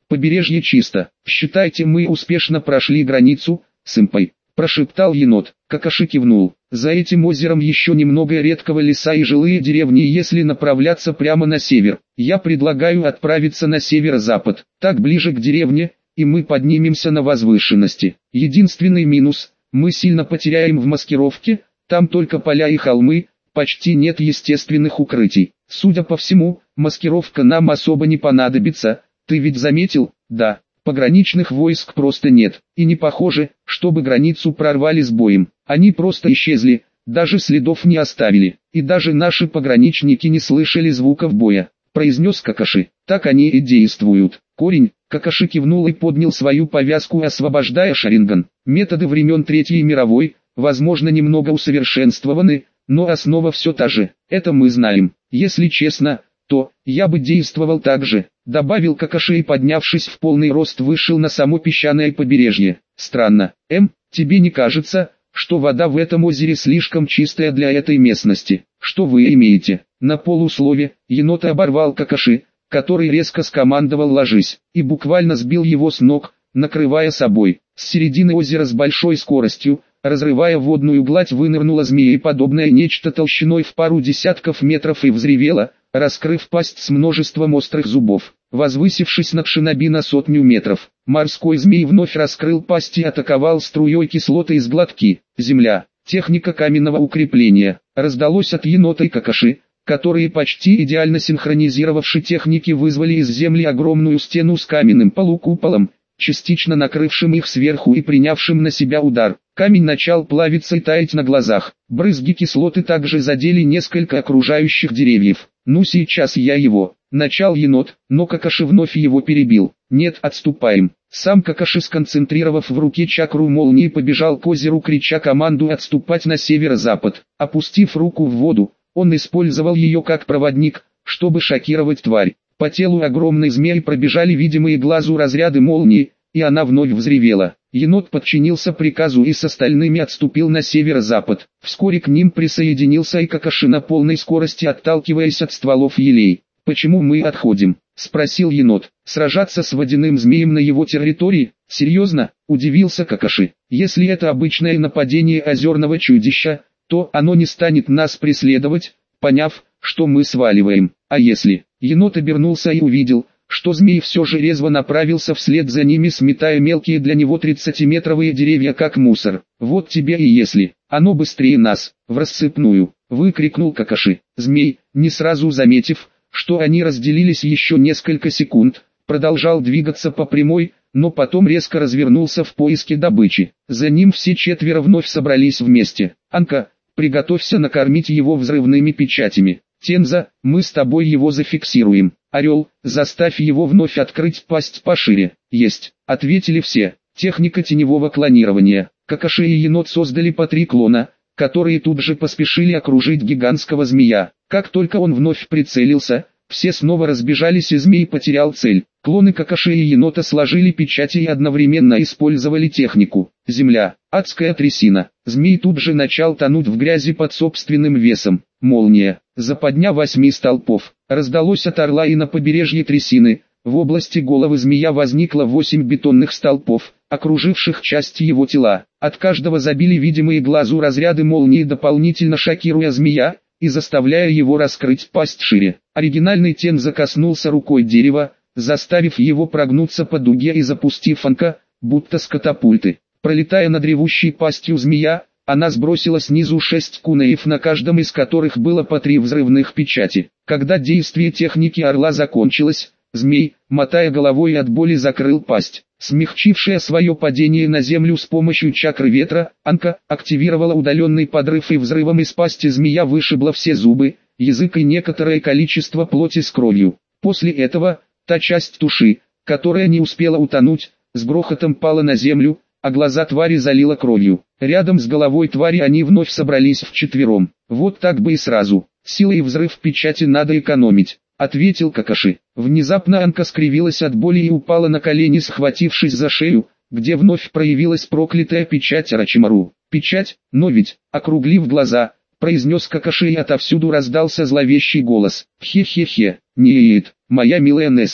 Побережье чисто. Считайте, мы успешно прошли границу, сэмпай, прошептал енот. Какаши кивнул. За этим озером еще немного редкого леса и жилые деревни, если направляться прямо на север. Я предлагаю отправиться на северо-запад, так ближе к деревне, и мы поднимемся на возвышенности. Единственный минус – мы сильно потеряем в маскировке, там только поля и холмы, почти нет естественных укрытий. Судя по всему, маскировка нам особо не понадобится, ты ведь заметил? Да. Пограничных войск просто нет, и не похоже, чтобы границу прорвали с боем. Они просто исчезли, даже следов не оставили, и даже наши пограничники не слышали звуков боя, произнес Какаши. Так они и действуют. Корень, Какаши кивнул и поднял свою повязку, освобождая Шаринган. Методы времен Третьей мировой, возможно, немного усовершенствованы, но основа все та же, это мы знаем. Если честно, то я бы действовал так же, добавил Какаши и, поднявшись в полный рост, вышел на само песчаное побережье. Странно, М, тебе не кажется, что вода в этом озере слишком чистая для этой местности? Что вы имеете? На полуслове енот оборвал Какаши, который резко скомандовал «ложись», и буквально сбил его с ног, накрывая собой. С середины озера с большой скоростью, разрывая водную гладь, вынырнула змееподобное нечто толщиной в пару десятков метров и взревела, раскрыв пасть с множеством острых зубов. Возвысившись над шиноби на сотню метров, морской змей вновь раскрыл пасть и атаковал струей кислоты из глотки. Земля, техника каменного укрепления, раздалось от енота и Какаши, которые, почти идеально синхронизировавши техники, вызвали из земли огромную стену с каменным полукуполом, частично накрывшим их сверху и принявшим на себя удар. Камень начал плавиться и таять на глазах. Брызги кислоты также задели несколько окружающих деревьев. «Ну сейчас я его», — начал енот, но Какаши вновь его перебил. «Нет, отступаем». Сам Какаши, сконцентрировав в руке чакру молнии, побежал к озеру, крича команду отступать на северо-запад. Опустив руку в воду, он использовал ее как проводник, чтобы шокировать тварь. По телу огромной змеи пробежали видимые глазу разряды молнии, и она вновь взревела. Енот подчинился приказу и с остальными отступил на северо-запад. Вскоре к ним присоединился и Какаши на полной скорости, отталкиваясь от стволов елей. «Почему мы отходим?» — спросил енот. «Сражаться с водяным змеем на его территории? Серьезно?» — удивился Какаши. «Если это обычное нападение озерного чудища, то оно не станет нас преследовать, поняв, что мы сваливаем. А если?» Енот обернулся и увидел, что змей все же резво направился вслед за ними, сметая мелкие для него тридцатиметровые деревья как мусор. «Вот тебе и если, оно быстрее нас, в рассыпную!» — выкрикнул Какаши. Змей, не сразу заметив, что они разделились еще несколько секунд, продолжал двигаться по прямой, но потом резко развернулся в поиске добычи. За ним все четверо вновь собрались вместе. «Анка, приготовься накормить его взрывными печатями. Тенза, мы с тобой его зафиксируем. Орел, заставь его вновь открыть пасть пошире». «Есть», — ответили все. Техника теневого клонирования. Какаши и енот создали по три клона, которые тут же поспешили окружить гигантского змея. Как только он вновь прицелился, все снова разбежались, и змей потерял цель. Клоны Какаши и енота сложили печати и одновременно использовали технику. Земля, адская трясина. Змей тут же начал тонуть в грязи под собственным весом. Молния, западня восьми столпов. Раздалось от орла, и на побережье трясины, в области головы змея, возникло восемь бетонных столпов, окруживших части его тела. От каждого забили видимые глазу разряды молнии, дополнительно шокируя змея и заставляя его раскрыть пасть шире. Оригинальный Тенза коснулся рукой дерева, заставив его прогнуться по дуге и запустив Анка, будто с катапульты. Пролетая над ревущей пастью змея, она сбросила снизу шесть кунаев, на каждом из которых было по три взрывных печати. Когда действие техники орла закончилось, змей, мотая головой от боли, закрыл пасть. Смягчившая свое падение на землю с помощью чакры ветра, Анка активировала удаленный подрыв, и взрывом из пасти змея вышибла все зубы, язык и некоторое количество плоти с кровью. После этого, та часть туши, которая не успела утонуть, с грохотом пала на землю, а глаза твари залило кровью. Рядом с головой твари они вновь собрались вчетвером. «Вот так бы и сразу. Силы и взрыв печати надо экономить», — ответил Какаши. Внезапно Анка скривилась от боли и упала на колени, схватившись за шею, где вновь проявилась проклятая печать Орочимару. «Печать, но ведь», — округлив глаза, произнес Какаши, и отовсюду раздался зловещий голос. «Хе-хе-хе, нет, моя милая Несси,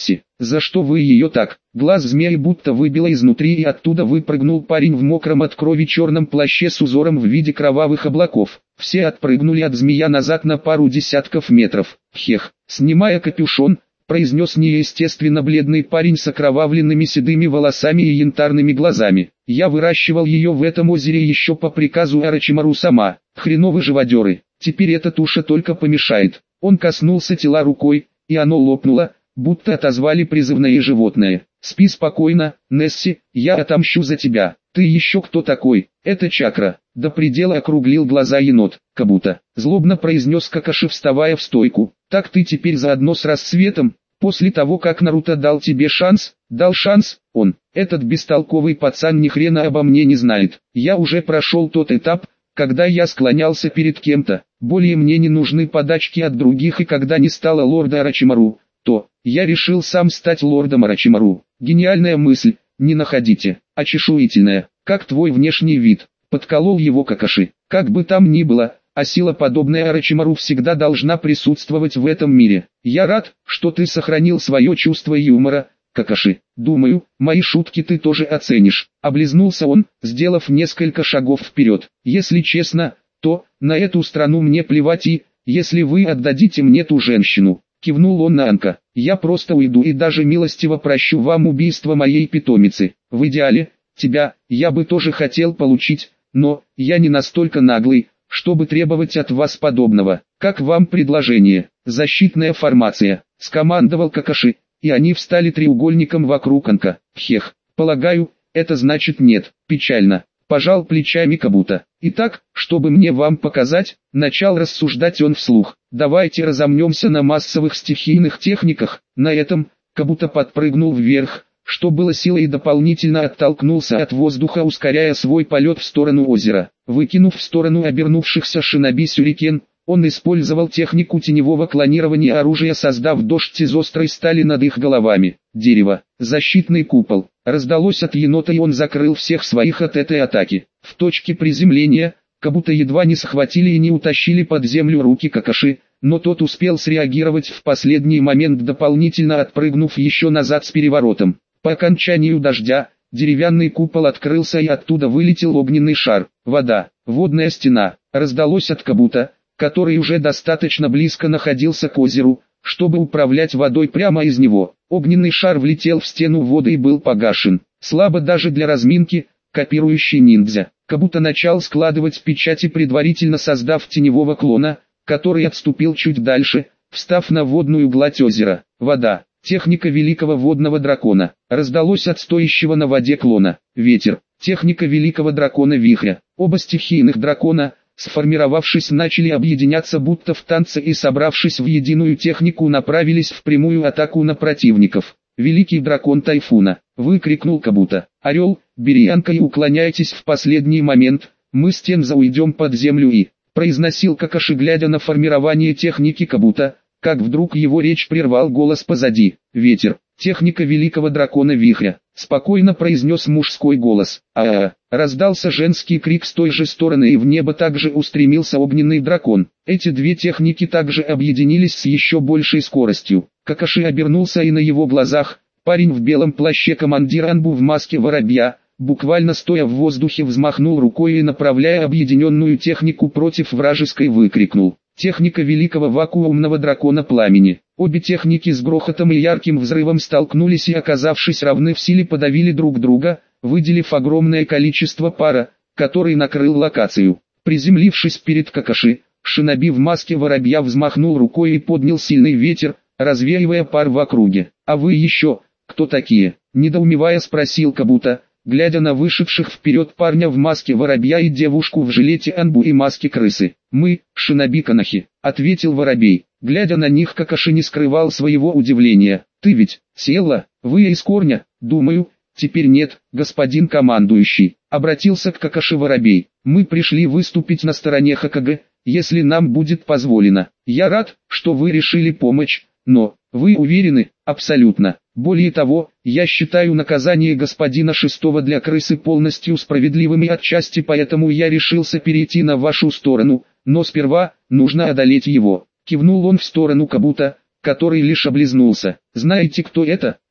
За что вы ее так? Глаз змеи будто выбило изнутри, и оттуда выпрыгнул парень в мокром от крови черном плаще с узором в виде кровавых облаков. Все отпрыгнули от змея назад на пару десятков метров. Хех, снимая капюшон, произнес неестественно бледный парень с окровавленными седыми волосами и янтарными глазами. Я выращивал ее в этом озере еще по приказу Орочимару сама. Хреновы живодеры, теперь эта туша только помешает. Он коснулся тела рукой, и оно лопнуло, будто отозвали призывное животное. Спи спокойно, Несси, я отомщу за тебя. Ты еще кто такой? Это Чакра. До предела округлил глаза енот. Кабуто. Злобно произнес Какаши, вставая в стойку. Так ты теперь заодно с рассветом? После того, как Наруто дал тебе шанс? Дал шанс? Он, этот бестолковый пацан, ни хрена обо мне не знает. Я уже прошел тот этап, когда я склонялся перед кем-то. Более мне не нужны подачки от других, и когда не стало лорда Орочимару, то я решил сам стать лордом Орочимару. Гениальная мысль, не находите? Очешуительная. Как твой внешний вид? Подколол его Какаши. Как бы там ни было, а сила, подобная Орочимару, всегда должна присутствовать в этом мире. Я рад, что ты сохранил свое чувство юмора, Какаши. Думаю, мои шутки ты тоже оценишь. Облизнулся он, сделав несколько шагов вперед. Если честно, то на эту страну мне плевать, и если вы отдадите мне ту женщину, кивнул он на Анка, я просто уйду и даже милостиво прощу вам убийство моей питомицы. В идеале, тебя я бы тоже хотел получить, но я не настолько наглый, чтобы требовать от вас подобного. Как вам предложение? Защитная формация, скомандовал Какаши, и они встали треугольником вокруг Анка. Хех, полагаю, это значит нет. Печально. Пожал плечами Кабуто. Итак, чтобы мне вам показать, начал рассуждать он вслух. Давайте разомнемся на массовых стихийных техниках. На этом Кабуто подпрыгнул вверх, что было силой, и дополнительно оттолкнулся от воздуха, ускоряя свой полет в сторону озера. Выкинув в сторону обернувшихся шиноби сюрикен, он использовал технику теневого клонирования оружия, создав дождь из острой стали над их головами. Дерево, защитный купол. Раздалось от енота, и он закрыл всех своих от этой атаки. В точке приземления, Кабуто едва не схватили и не утащили под землю руки Какаши, но тот успел среагировать в последний момент, дополнительно отпрыгнув еще назад с переворотом. По окончанию дождя, деревянный купол открылся, и оттуда вылетел огненный шар. Вода, водная стена, раздалось от Кабуто, который уже достаточно близко находился к озеру, чтобы управлять водой прямо из него. Огненный шар влетел в стену воды и был погашен. Слабо даже для разминки, копирующий ниндзя. Кабуто начал складывать печати, предварительно создав теневого клона, который отступил чуть дальше, встав на водную гладь озера. Вода. Техника великого водного дракона. Раздалось от стоящего на воде клона. Ветер. Техника великого дракона вихря. Оба стихийных дракона, сформировавшись, начали объединяться будто в танце, и, собравшись в единую технику, направились в прямую атаку на противников. «Великий дракон Тайфуна!» — выкрикнул Кабуто. «Орел, бери Анка и уклоняйтесь в последний момент, мы с Тензо уйдем под землю и...» — произносил Какаши, глядя на формирование техники Кабуто, как вдруг его речь прервал голос позади. «Ветер, техника великого дракона вихря», — спокойно произнес мужской голос. «А-а-а!» — раздался женский крик с той же стороны, и в небо также устремился огненный дракон. Эти две техники также объединились с еще большей скоростью. Какаши обернулся, и на его глазах парень в белом плаще, командир Анбу в маске воробья, буквально стоя в воздухе, взмахнул рукой и, направляя объединенную технику против вражеской, выкрикнул: «Техника великого вакуумного дракона пламени». Обе техники с грохотом и ярким взрывом столкнулись и, оказавшись равны в силе, подавили друг друга, выделив огромное количество пара, который накрыл локацию. Приземлившись перед Какаши, шиноби в маске воробья взмахнул рукой и поднял сильный ветер, развеивая пар в округе. «А вы еще, кто такие?» — недоумевая спросил Кабуто, глядя на вышедших вперед парня в маске воробья и девушку в жилете Анбу и маске крысы. «Мы, шиноби Канахи», — ответил воробей. Глядя на них, Какаши не скрывал своего удивления. «Ты ведь, Сиэлла, вы из корня?» «Думаю, теперь нет, господин командующий», — обратился к Какаши воробей. «Мы пришли выступить на стороне Хокаге, если нам будет позволено. Я рад, что вы решили помочь, но вы уверены?» «Абсолютно. Более того, я считаю наказание господина Шестого для крысы полностью справедливым, и отчасти поэтому я решился перейти на вашу сторону, но сперва нужно одолеть его». Кивнул он в сторону Кабуто, который лишь облизнулся. «Знаете, кто это?»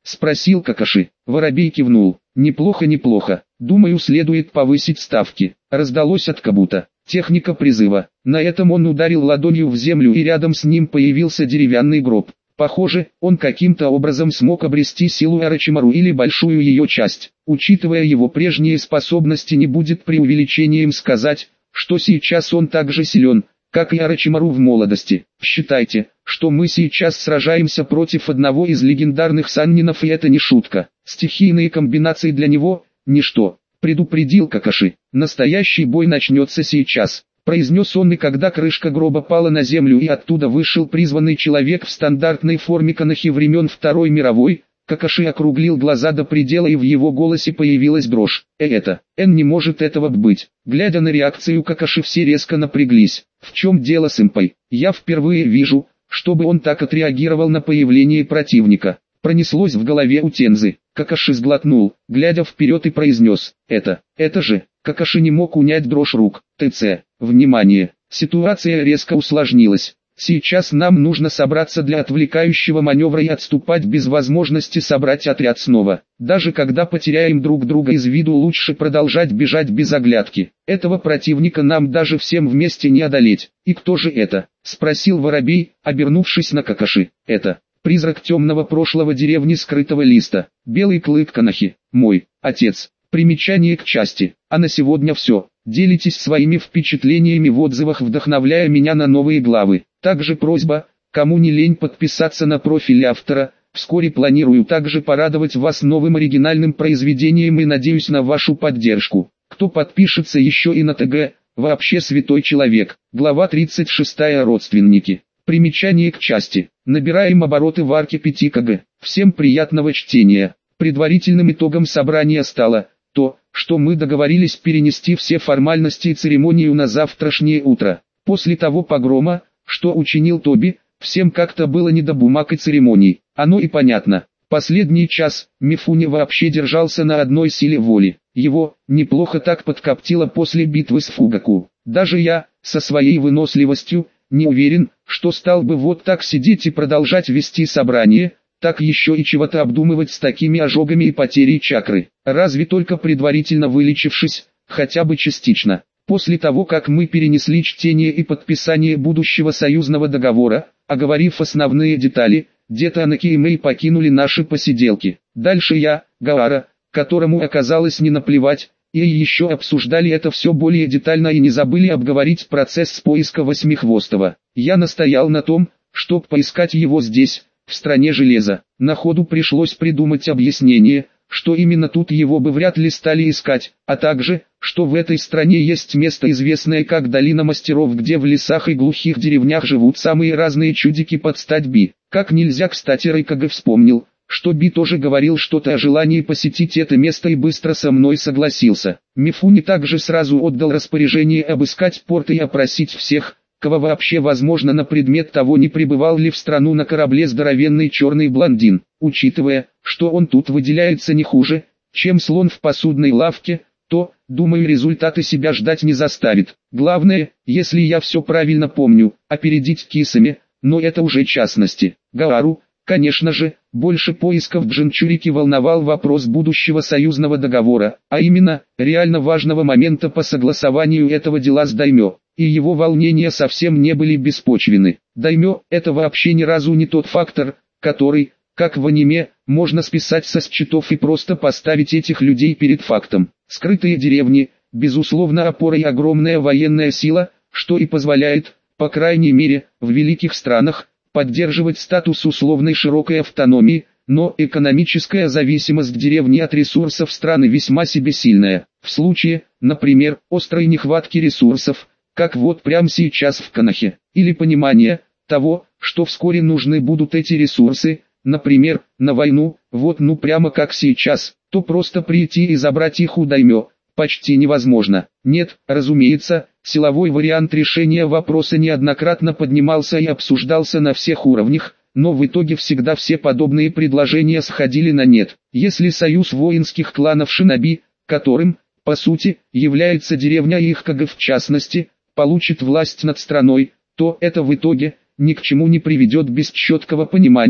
спросил Какаши. Воробей кивнул. Неплохо, неплохо. Думаю, следует повысить ставки. Раздалось от Кабута. Техника призыва. На этом он ударил ладонью в землю, и рядом с ним появился деревянный гроб. Похоже, он каким-то образом смог обрести силу Орочимару или большую ее часть. Учитывая его прежние способности, не будет преувеличением сказать, что сейчас он так же силен, как и Орочимару в молодости. Считайте, что мы сейчас сражаемся против одного из легендарных саннинов, и это не шутка. Стихийные комбинации для него – ничто. Предупредил Какаши. Настоящий бой начнется сейчас, произнес он, и когда крышка гроба пала на землю и оттуда вышел призванный человек в стандартной форме канахи времен Второй мировой, Какаши округлил глаза до предела, и в его голосе появилась дрожь. «Э это, Эн, не может этого быть». Глядя на реакцию Какаши, все резко напряглись. «В чем дело, сэмпай? Я впервые вижу, чтобы он так отреагировал на появление противника». Пронеслось в голове у Тензы. Какаши сглотнул, глядя вперед, и произнес: «Это, это же...» Какаши не мог унять дрожь рук. «ТЦ, внимание, ситуация резко усложнилась. Сейчас нам нужно собраться для отвлекающего маневра и отступать без возможности собрать отряд снова. Даже когда потеряем друг друга из виду, лучше продолжать бежать без оглядки. Этого противника нам даже всем вместе не одолеть». «И кто же это?» — спросил Воробей, обернувшись на Какаши. «Это призрак темного прошлого деревни Скрытого Листа, Белый Клык Канахи, мой отец». Примечание к части. А на сегодня все. Делитесь своими впечатлениями в отзывах, вдохновляя меня на новые главы. Также просьба, кому не лень подписаться на профиль автора. Вскоре планирую также порадовать вас новым оригинальным произведением и надеюсь на вашу поддержку. Кто подпишется еще и на ТГ, вообще святой человек. Глава тридцать шесть. Родственники. Примечание к части. Набираем обороты в арке пяти кг. Всем приятного чтения. Предварительным итогом собрания стало то, что мы договорились перенести все формальности и церемонию на завтрашнее утро. После того погрома, что учинил Тоби, всем как-то было не до бумаг и церемоний. Оно и понятно. Последний час Мифуни вообще держался на одной силе воли. Его неплохо так подкоптило после битвы с Фугаку. Даже я, со своей выносливостью, не уверен, что стал бы вот так сидеть и продолжать вести собрание, так еще и чего-то обдумывать с такими ожогами и потерей чакры, разве только предварительно вылечившись, хотя бы частично. После того, как мы перенесли чтение и подписание будущего союзного договора, оговорив основные детали, Детанаки и Мэй покинули наши посиделки. Дальше я, Гаара, которому оказалось не наплевать, и еще обсуждали это все более детально и не забыли обговорить процесс поиска Восьмихвостого. Я настоял на том, чтобы поискать его здесь, в стране железа. На ходу пришлось придумать объяснение, что именно тут его бы вряд ли стали искать, а также, что в этой стране есть место, известное как Долина Мастеров, где в лесах и глухих деревнях живут самые разные чудики под стать Би. Как нельзя кстати Райкага вспомнил, что Би тоже говорил что-то о желании посетить это место и быстро со мной согласился. Мифуни также сразу отдал распоряжение обыскать порт и опросить всех, кого вообще возможно, на предмет того, не прибывал ли в страну на корабле здоровенный черный блондин. Учитывая, что он тут выделяется не хуже, чем слон в посудной лавке, то, думаю, результаты себя ждать не заставит. Главное, если я все правильно помню, опередить кисами, но это уже частности. Гаару, конечно же, больше поисков Джинчурики волновал вопрос будущего союзного договора, а именно, реально важного момента по согласованию этого дела с Даймё. И его волнения совсем не были беспочвены. Даймё – это вообще ни разу не тот фактор, который, как в аниме, можно списать со счетов и просто поставить этих людей перед фактом. Скрытые деревни, безусловно, опора и огромная военная сила, что и позволяет, по крайней мере, в великих странах, поддерживать статус условной широкой автономии, но экономическая зависимость деревни от ресурсов страны весьма себе сильная. В случае, например, острой нехватки ресурсов, как вот прямо сейчас в Канахе, или понимание того, что вскоре нужны будут эти ресурсы, например, на войну, вот ну прямо как сейчас, то просто прийти и забрать их у Даймё почти невозможно. Нет, разумеется, силовой вариант решения вопроса неоднократно поднимался и обсуждался на всех уровнях, но в итоге всегда все подобные предложения сходили на нет. Если союз воинских кланов шиноби, которым, по сути, является деревня Ихкага в частности, получит власть над страной, то это в итоге ни к чему не приведет без четкого понимания,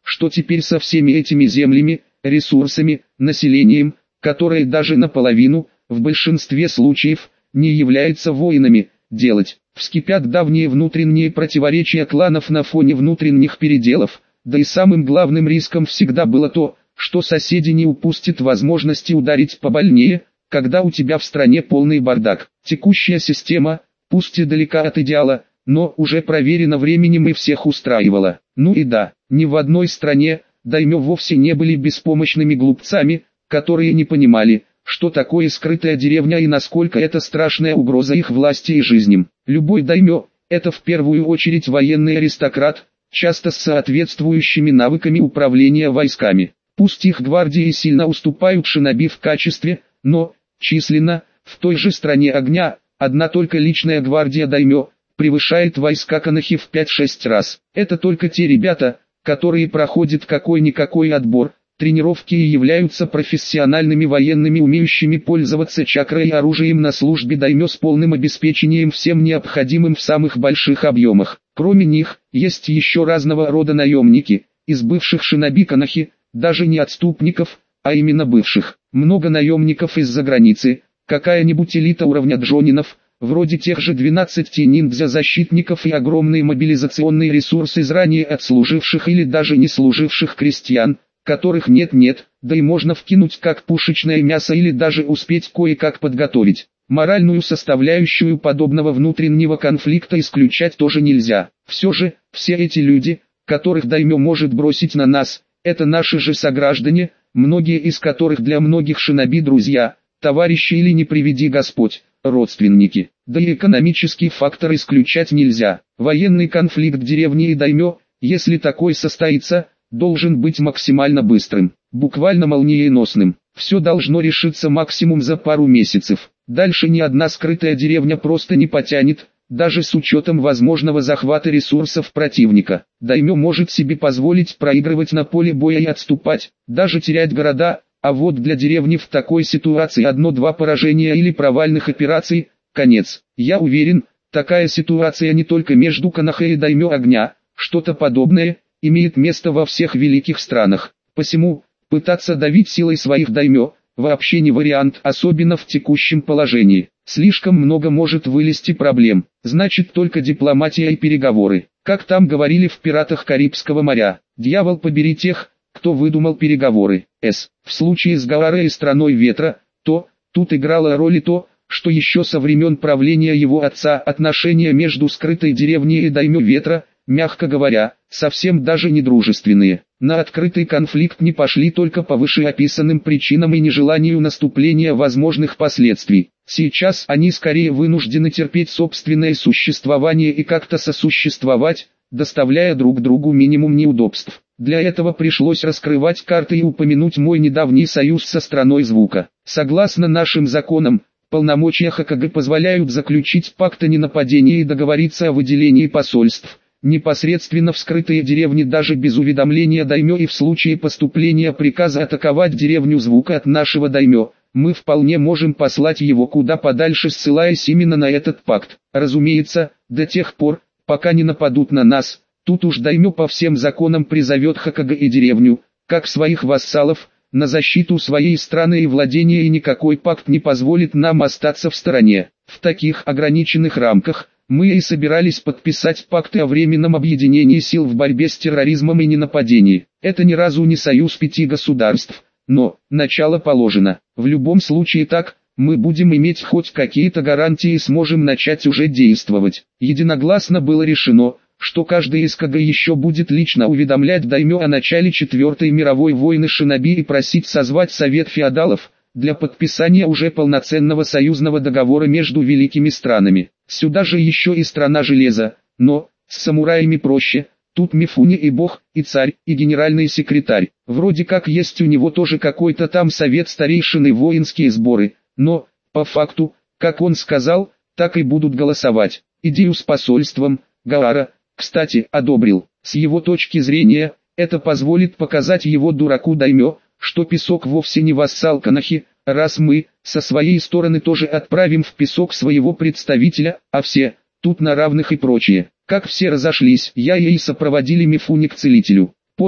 что теперь со всеми этими землями, ресурсами, населением, которое даже наполовину, в большинстве случаев, не является воинами, делать. Вскипят давние внутренние противоречия кланов на фоне внутренних переделов, да и самым главным риском всегда было то, что соседи не упустят возможности ударить побольнее, когда у тебя в стране полный бардак. Текущая система, пусть и далека от идеала, но уже проверена временем и всех устраивала. Ну и да, ни в одной стране даймё вовсе не были беспомощными глупцами, которые не понимали, что такое скрытая деревня и насколько это страшная угроза их власти и жизням. Любой даймё – это в первую очередь военный аристократ, часто с соответствующими навыками управления войсками. Пусть их гвардии сильно уступают шиноби в качестве, но, численно, в той же стране огня, одна только личная гвардия даймё превышает войска канахи в пять-шесть раз. Это только те ребята, которые проходят какой-никакой отбор, тренировки и являются профессиональными военными, умеющими пользоваться чакрой и оружием на службе даймё с полным обеспечением всем необходимым в самых больших объемах. Кроме них, есть еще разного рода наемники, из бывших шиноби канахи, даже не отступников, а именно бывших. Много наемников из-за границы, какая-нибудь элита уровня джонинов, вроде тех же двенадцати ниндзя-защитников и огромные мобилизационные ресурсы из ранее отслуживших или даже не служивших крестьян, которых нет-нет, да и можно вкинуть как пушечное мясо или даже успеть кое-как подготовить. Моральную составляющую подобного внутреннего конфликта исключать тоже нельзя. Все же, все эти люди, которых даймё может бросить на нас, это наши же сограждане, многие из которых для многих шиноби друзья, товарищи или не приведи Господь, родственники. Да и экономический фактор исключать нельзя. Военный конфликт деревни и даймё, если такой состоится, должен быть максимально быстрым, буквально молниеносным. Все должно решиться максимум за пару месяцев. Дальше ни одна скрытая деревня просто не потянет, даже с учетом возможного захвата ресурсов противника. Даймё может себе позволить проигрывать на поле боя и отступать, даже терять города, а вот для деревни в такой ситуации одно-два поражения или провальных операций – конец. Я уверен, такая ситуация не только между канахой и даймё огня, что-то подобное – имеет место во всех великих странах. Посему, пытаться давить силой своих даймё, вообще не вариант, особенно в текущем положении. Слишком много может вылезти проблем, значит только дипломатия и переговоры. Как там говорили в «Пиратах Карибского моря», дьявол побери тех, кто выдумал переговоры. С. В случае с Гаорой и страной ветра, то, тут играло роль и то, что еще со времен правления его отца отношения между скрытой деревней и даймё ветра, мягко говоря, совсем даже не дружественные. На открытый конфликт не пошли только по вышеописанным причинам и нежеланию наступления возможных последствий. Сейчас они скорее вынуждены терпеть собственное существование и как-то сосуществовать, доставляя друг другу минимум неудобств. Для этого пришлось раскрывать карты и упомянуть мой недавний союз со страной звука. Согласно нашим законам, полномочия ХКГ позволяют заключить пакт о ненападении и договориться о выделении посольств непосредственно в скрытые деревни даже без уведомления даймё, и в случае поступления приказа атаковать деревню звука от нашего даймё, мы вполне можем послать его куда подальше, ссылаясь именно на этот пакт. Разумеется, до тех пор, пока не нападут на нас, тут уж даймё по всем законам призовет ХКГ и деревню, как своих вассалов, на защиту своей страны и владения, и никакой пакт не позволит нам остаться в стороне. В таких ограниченных рамках мы и собирались подписать пакты о временном объединении сил в борьбе с терроризмом и ненападении. Это ни разу не союз пяти государств, но начало положено. В любом случае так, мы будем иметь хоть какие-то гарантии и сможем начать уже действовать. Единогласно было решено, что каждый из КГ еще будет лично уведомлять даймё о начале Четвертой мировой войны шиноби и просить созвать Совет феодалов для подписания уже полноценного союзного договора между великими странами. Сюда же еще и страна железа, но с самураями проще. Тут Мифуни и бог, и царь, и генеральный секретарь. Вроде как есть у него тоже какой-то там совет старейшин и воинские сборы, но, по факту, как он сказал, так и будут голосовать. Идею с посольством Гаара, кстати, одобрил. С его точки зрения, это позволит показать его дураку даймё, что песок вовсе не вассал канахи, раз мы, со своей стороны тоже отправим в песок своего представителя, а все, тут на равных и прочее. Как все разошлись, я и Эйса проводили Мифуни к целителю. После,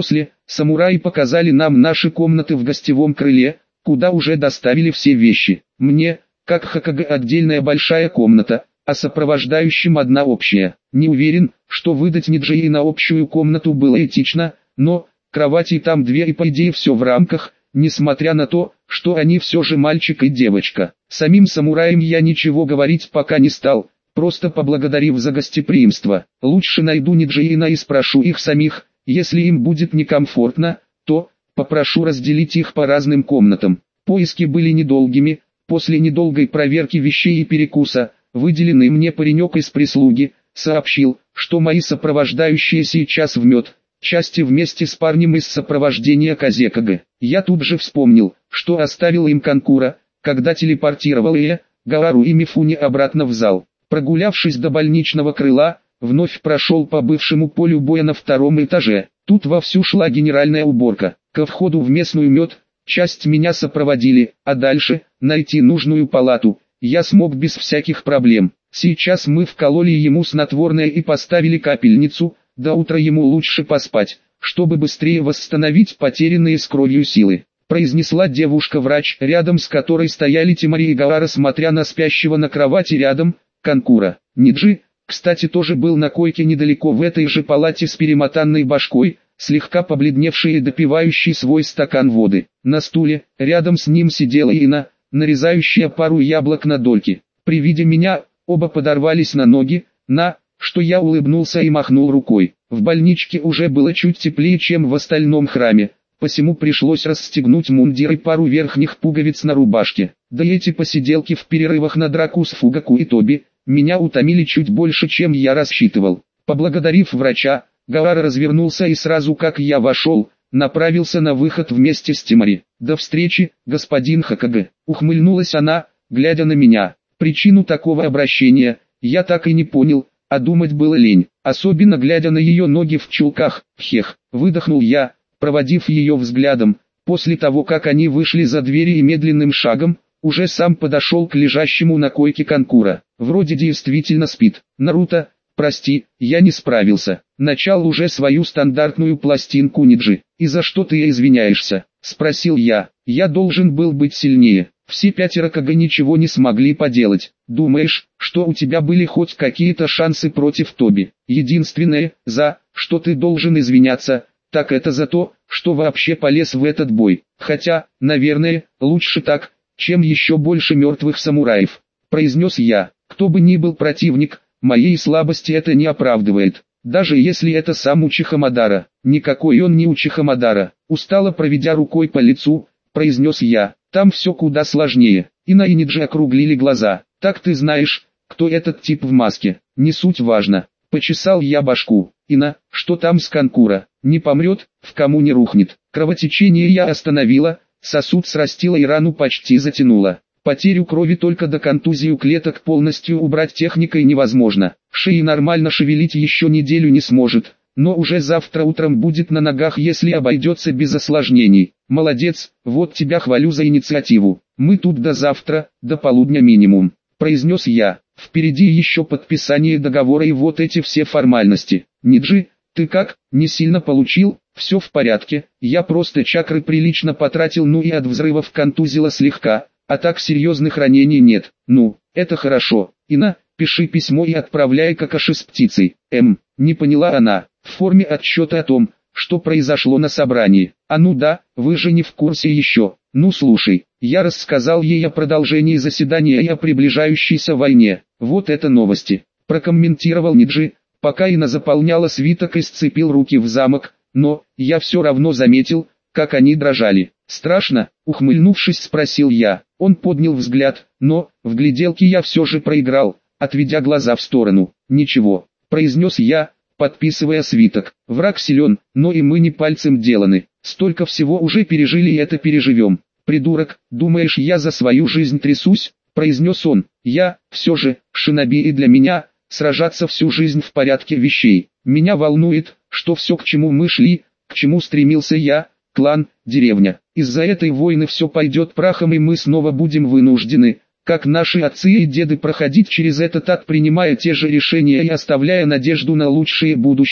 самураи показали нам наши комнаты в гостевом крыле, куда уже доставили все вещи. Мне, как Хокаге, отдельная большая комната, а сопровождающим одна общая. Не уверен, что выдать Ниджи на общую комнату было этично, но кровати там две и по идее все в рамках, несмотря на то, что они все же мальчик и девочка. Самим самураям я ничего говорить пока не стал, просто поблагодарив за гостеприимство. Лучше найду Ниджиина и спрошу их самих, если им будет некомфортно, то попрошу разделить их по разным комнатам. Поиски были недолгими, после недолгой проверки вещей и перекуса, выделенный мне паренек из прислуги сообщил, что мои сопровождающие сейчас в мед части вместе с парнем из сопровождения Казекаге. Я тут же вспомнил, что оставил им Канкура, когда телепортировал Ие, Гаару и Мифуни обратно в зал. Прогулявшись до больничного крыла, вновь прошел по бывшему полю боя на втором этаже. Тут вовсю шла генеральная уборка. Ко входу в местную мед часть меня сопроводили, а дальше, найти нужную палату, я смог без всяких проблем. Сейчас мы вкололи ему снотворное и поставили капельницу, до утра ему лучше поспать, чтобы быстрее восстановить потерянные с кровью силы, произнесла девушка-врач, рядом с которой стояли Тимари и Гаара, смотря на спящего на кровати рядом Канкура. Ниджи, кстати, тоже был на койке недалеко в этой же палате с перемотанной башкой, слегка побледневший и допивающий свой стакан воды. На стуле, рядом с ним сидела Ина, нарезающая пару яблок на дольки. При виде меня, оба подорвались на ноги, на что я улыбнулся и махнул рукой. В больничке уже было чуть теплее, чем в остальном храме, посему пришлось расстегнуть мундир и пару верхних пуговиц на рубашке. Да и эти посиделки в перерывах на драку с Фугаку и Тоби меня утомили чуть больше, чем я рассчитывал. Поблагодарив врача, Гаара развернулся и сразу как я вошел, направился на выход вместе с Тимари. «До встречи, господин Хокаге», — ухмыльнулась она, глядя на меня. Причину такого обращения я так и не понял, а думать было лень, особенно глядя на ее ноги в чулках. Хех, выдохнул я, проводив ее взглядом, после того как они вышли за двери и медленным шагом, уже сам подошел к лежащему на койке Канкура. Вроде действительно спит. Наруто, прости, я не справился. Начал уже свою стандартную пластинку Ниджи. И за что ты извиняешься? Спросил я. Я должен был быть сильнее. Все пятеро Кага ничего не смогли поделать. Думаешь, что у тебя были хоть какие-то шансы против Тоби? Единственное, за что ты должен извиняться, так это за то, что вообще полез в этот бой. Хотя, наверное, лучше так, чем еще больше мертвых самураев. Произнес я. Кто бы ни был противник, моей слабости это не оправдывает. Даже если это сам Учиха Мадара. Никакой он не Учиха Мадара. Устало проведя рукой по лицу, произнес я. Там все куда сложнее. Ина и Ниджи округлили глаза. Так ты знаешь, кто этот тип в маске? Не суть важно. Почесал я башку. Ина, что там с Канкура? Не помрет, в кому не рухнет. Кровотечение я остановила, сосуд срастила и рану почти затянула. Потерю крови только до контузию клеток полностью убрать техникой невозможно. Шеи нормально шевелить еще неделю не сможет, но уже завтра утром будет на ногах, если обойдется без осложнений. Молодец, вот тебя хвалю за инициативу. Мы тут до завтра, до полудня минимум, произнес я. Впереди еще подписание договора и вот эти все формальности. Ниджи, ты как, не сильно получил? Все в порядке, я просто чакры прилично потратил, ну и от взрывов контузило слегка, а так серьезных ранений нет. Ну, это хорошо. Ина, пиши письмо и отправляй Какаши с птицей. М, не поняла она, в форме отчета о том, что произошло на собрании. А ну да, вы же не в курсе еще. Ну слушай, я рассказал ей о продолжении заседания и о приближающейся войне. Вот это новости. Прокомментировал Ниджи, пока Ина заполняла свиток и сцепил руки в замок, но я все равно заметил, как они дрожали. Страшно, ухмыльнувшись, спросил я. Он поднял взгляд, но в гляделке я все же проиграл, отведя глаза в сторону. Ничего, произнес я, подписывая свиток. Враг силен, но и мы не пальцем деланы. Столько всего уже пережили и это переживем. Придурок, думаешь, я за свою жизнь трясусь? Произнес он. Я, все же, шиноби, и для меня сражаться всю жизнь в порядке вещей. Меня волнует, что все, к чему мы шли, к чему стремился я, клан, деревня. Из-за этой войны все пойдет прахом, и мы снова будем вынуждены, как наши отцы и деды, проходить через этот ад, принимая те же решения и оставляя надежду на лучшее будущее,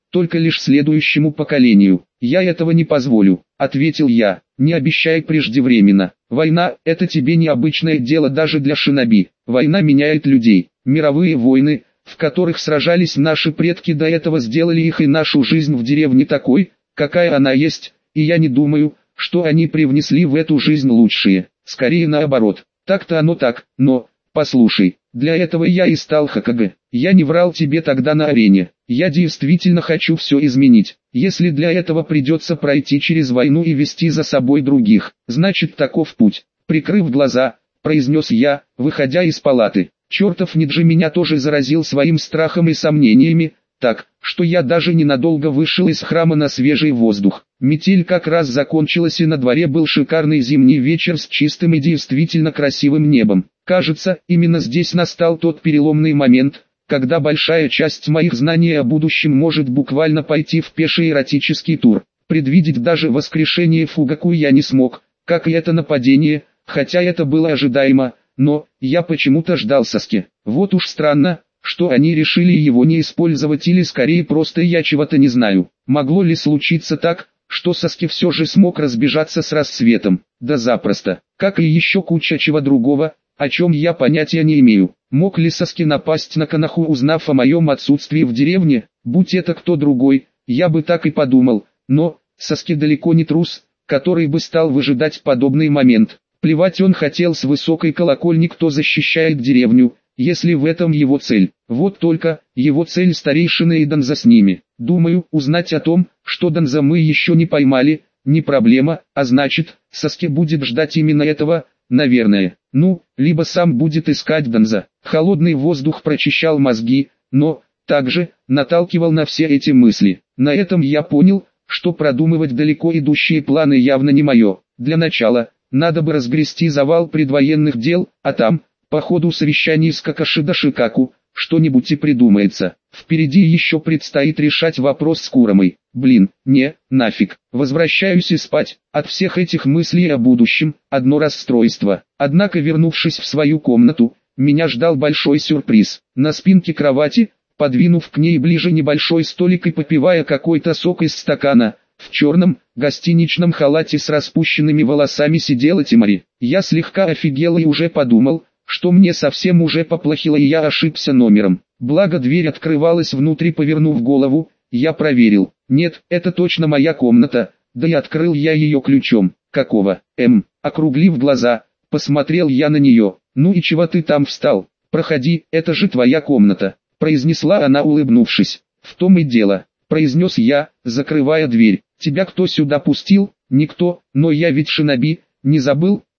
только лишь следующему поколению. Я этого не позволю, ответил я, не обещай преждевременно. Война – это тебе необычное дело даже для шиноби. Война меняет людей. Мировые войны, в которых сражались наши предки, до этого сделали их и нашу жизнь в деревне такой, какая она есть, и я не думаю, что они привнесли в эту жизнь лучшие. Скорее наоборот. Так-то оно так, но, послушай, для этого я и стал Хокаге. Я не врал тебе тогда на арене. Я действительно хочу все изменить. Если для этого придется пройти через войну и вести за собой других, значит таков путь. Прикрыв глаза, произнес я, выходя из палаты. Чертов Ниджи меня тоже заразил своим страхом и сомнениями, так, что я даже ненадолго вышел из храма на свежий воздух. Метель как раз закончилась, и на дворе был шикарный зимний вечер с чистым и действительно красивым небом. Кажется, именно здесь настал тот переломный момент, когда большая часть моих знаний о будущем может буквально пойти в пеший эротический тур. Предвидеть даже воскрешение Фугаку я не смог, как и это нападение, хотя это было ожидаемо, но я почему-то ждал Саски. Вот уж странно, что они решили его не использовать, или скорее просто я чего-то не знаю. Могло ли случиться так, что Саски все же смог разбежаться с рассветом? Да запросто, как и еще куча чего другого, о чем я понятия не имею. Мог ли Саски напасть на Канаху, узнав о моем отсутствии в деревне? Будь это кто другой, я бы так и подумал, но Саски далеко не трус, который бы стал выжидать подобный момент. Плевать он хотел с высокой колокольни, кто защищает деревню, если в этом его цель. Вот только, его цель старейшины и Данза с ними. Думаю, узнать о том, что Данза мы еще не поймали, не проблема, а значит, Саски будет ждать именно этого, наверное. Ну, либо сам будет искать Данза. Холодный воздух прочищал мозги, но, также, наталкивал на все эти мысли. На этом я понял, что продумывать далеко идущие планы явно не мое. Для начала, надо бы разгрести завал предвоенных дел, а там, по ходу совещаний с Какаши до Шикаку, что-нибудь и придумается. Впереди еще предстоит решать вопрос с Курамой. Блин, не, нафиг. Возвращаюсь и спать. От всех этих мыслей о будущем, одно расстройство. Однако, вернувшись в свою комнату, меня ждал большой сюрприз. На спинке кровати, подвинув к ней ближе небольшой столик и попивая какой-то сок из стакана, в черном, гостиничном халате с распущенными волосами сидела Тимари. Я слегка офигел и уже подумал, что мне совсем уже поплохело и я ошибся номером. Благо дверь открывалась внутри. Повернув голову, я проверил. Нет, это точно моя комната, да и открыл я ее ключом. Какого? Эм, округлив глаза, посмотрел я на нее. Ну и чего ты там встал? Проходи, это же твоя комната, произнесла она, улыбнувшись. В том и дело, произнес я, закрывая дверь. Тебя кто сюда пустил? Никто, но я ведь шиноби, не забыл?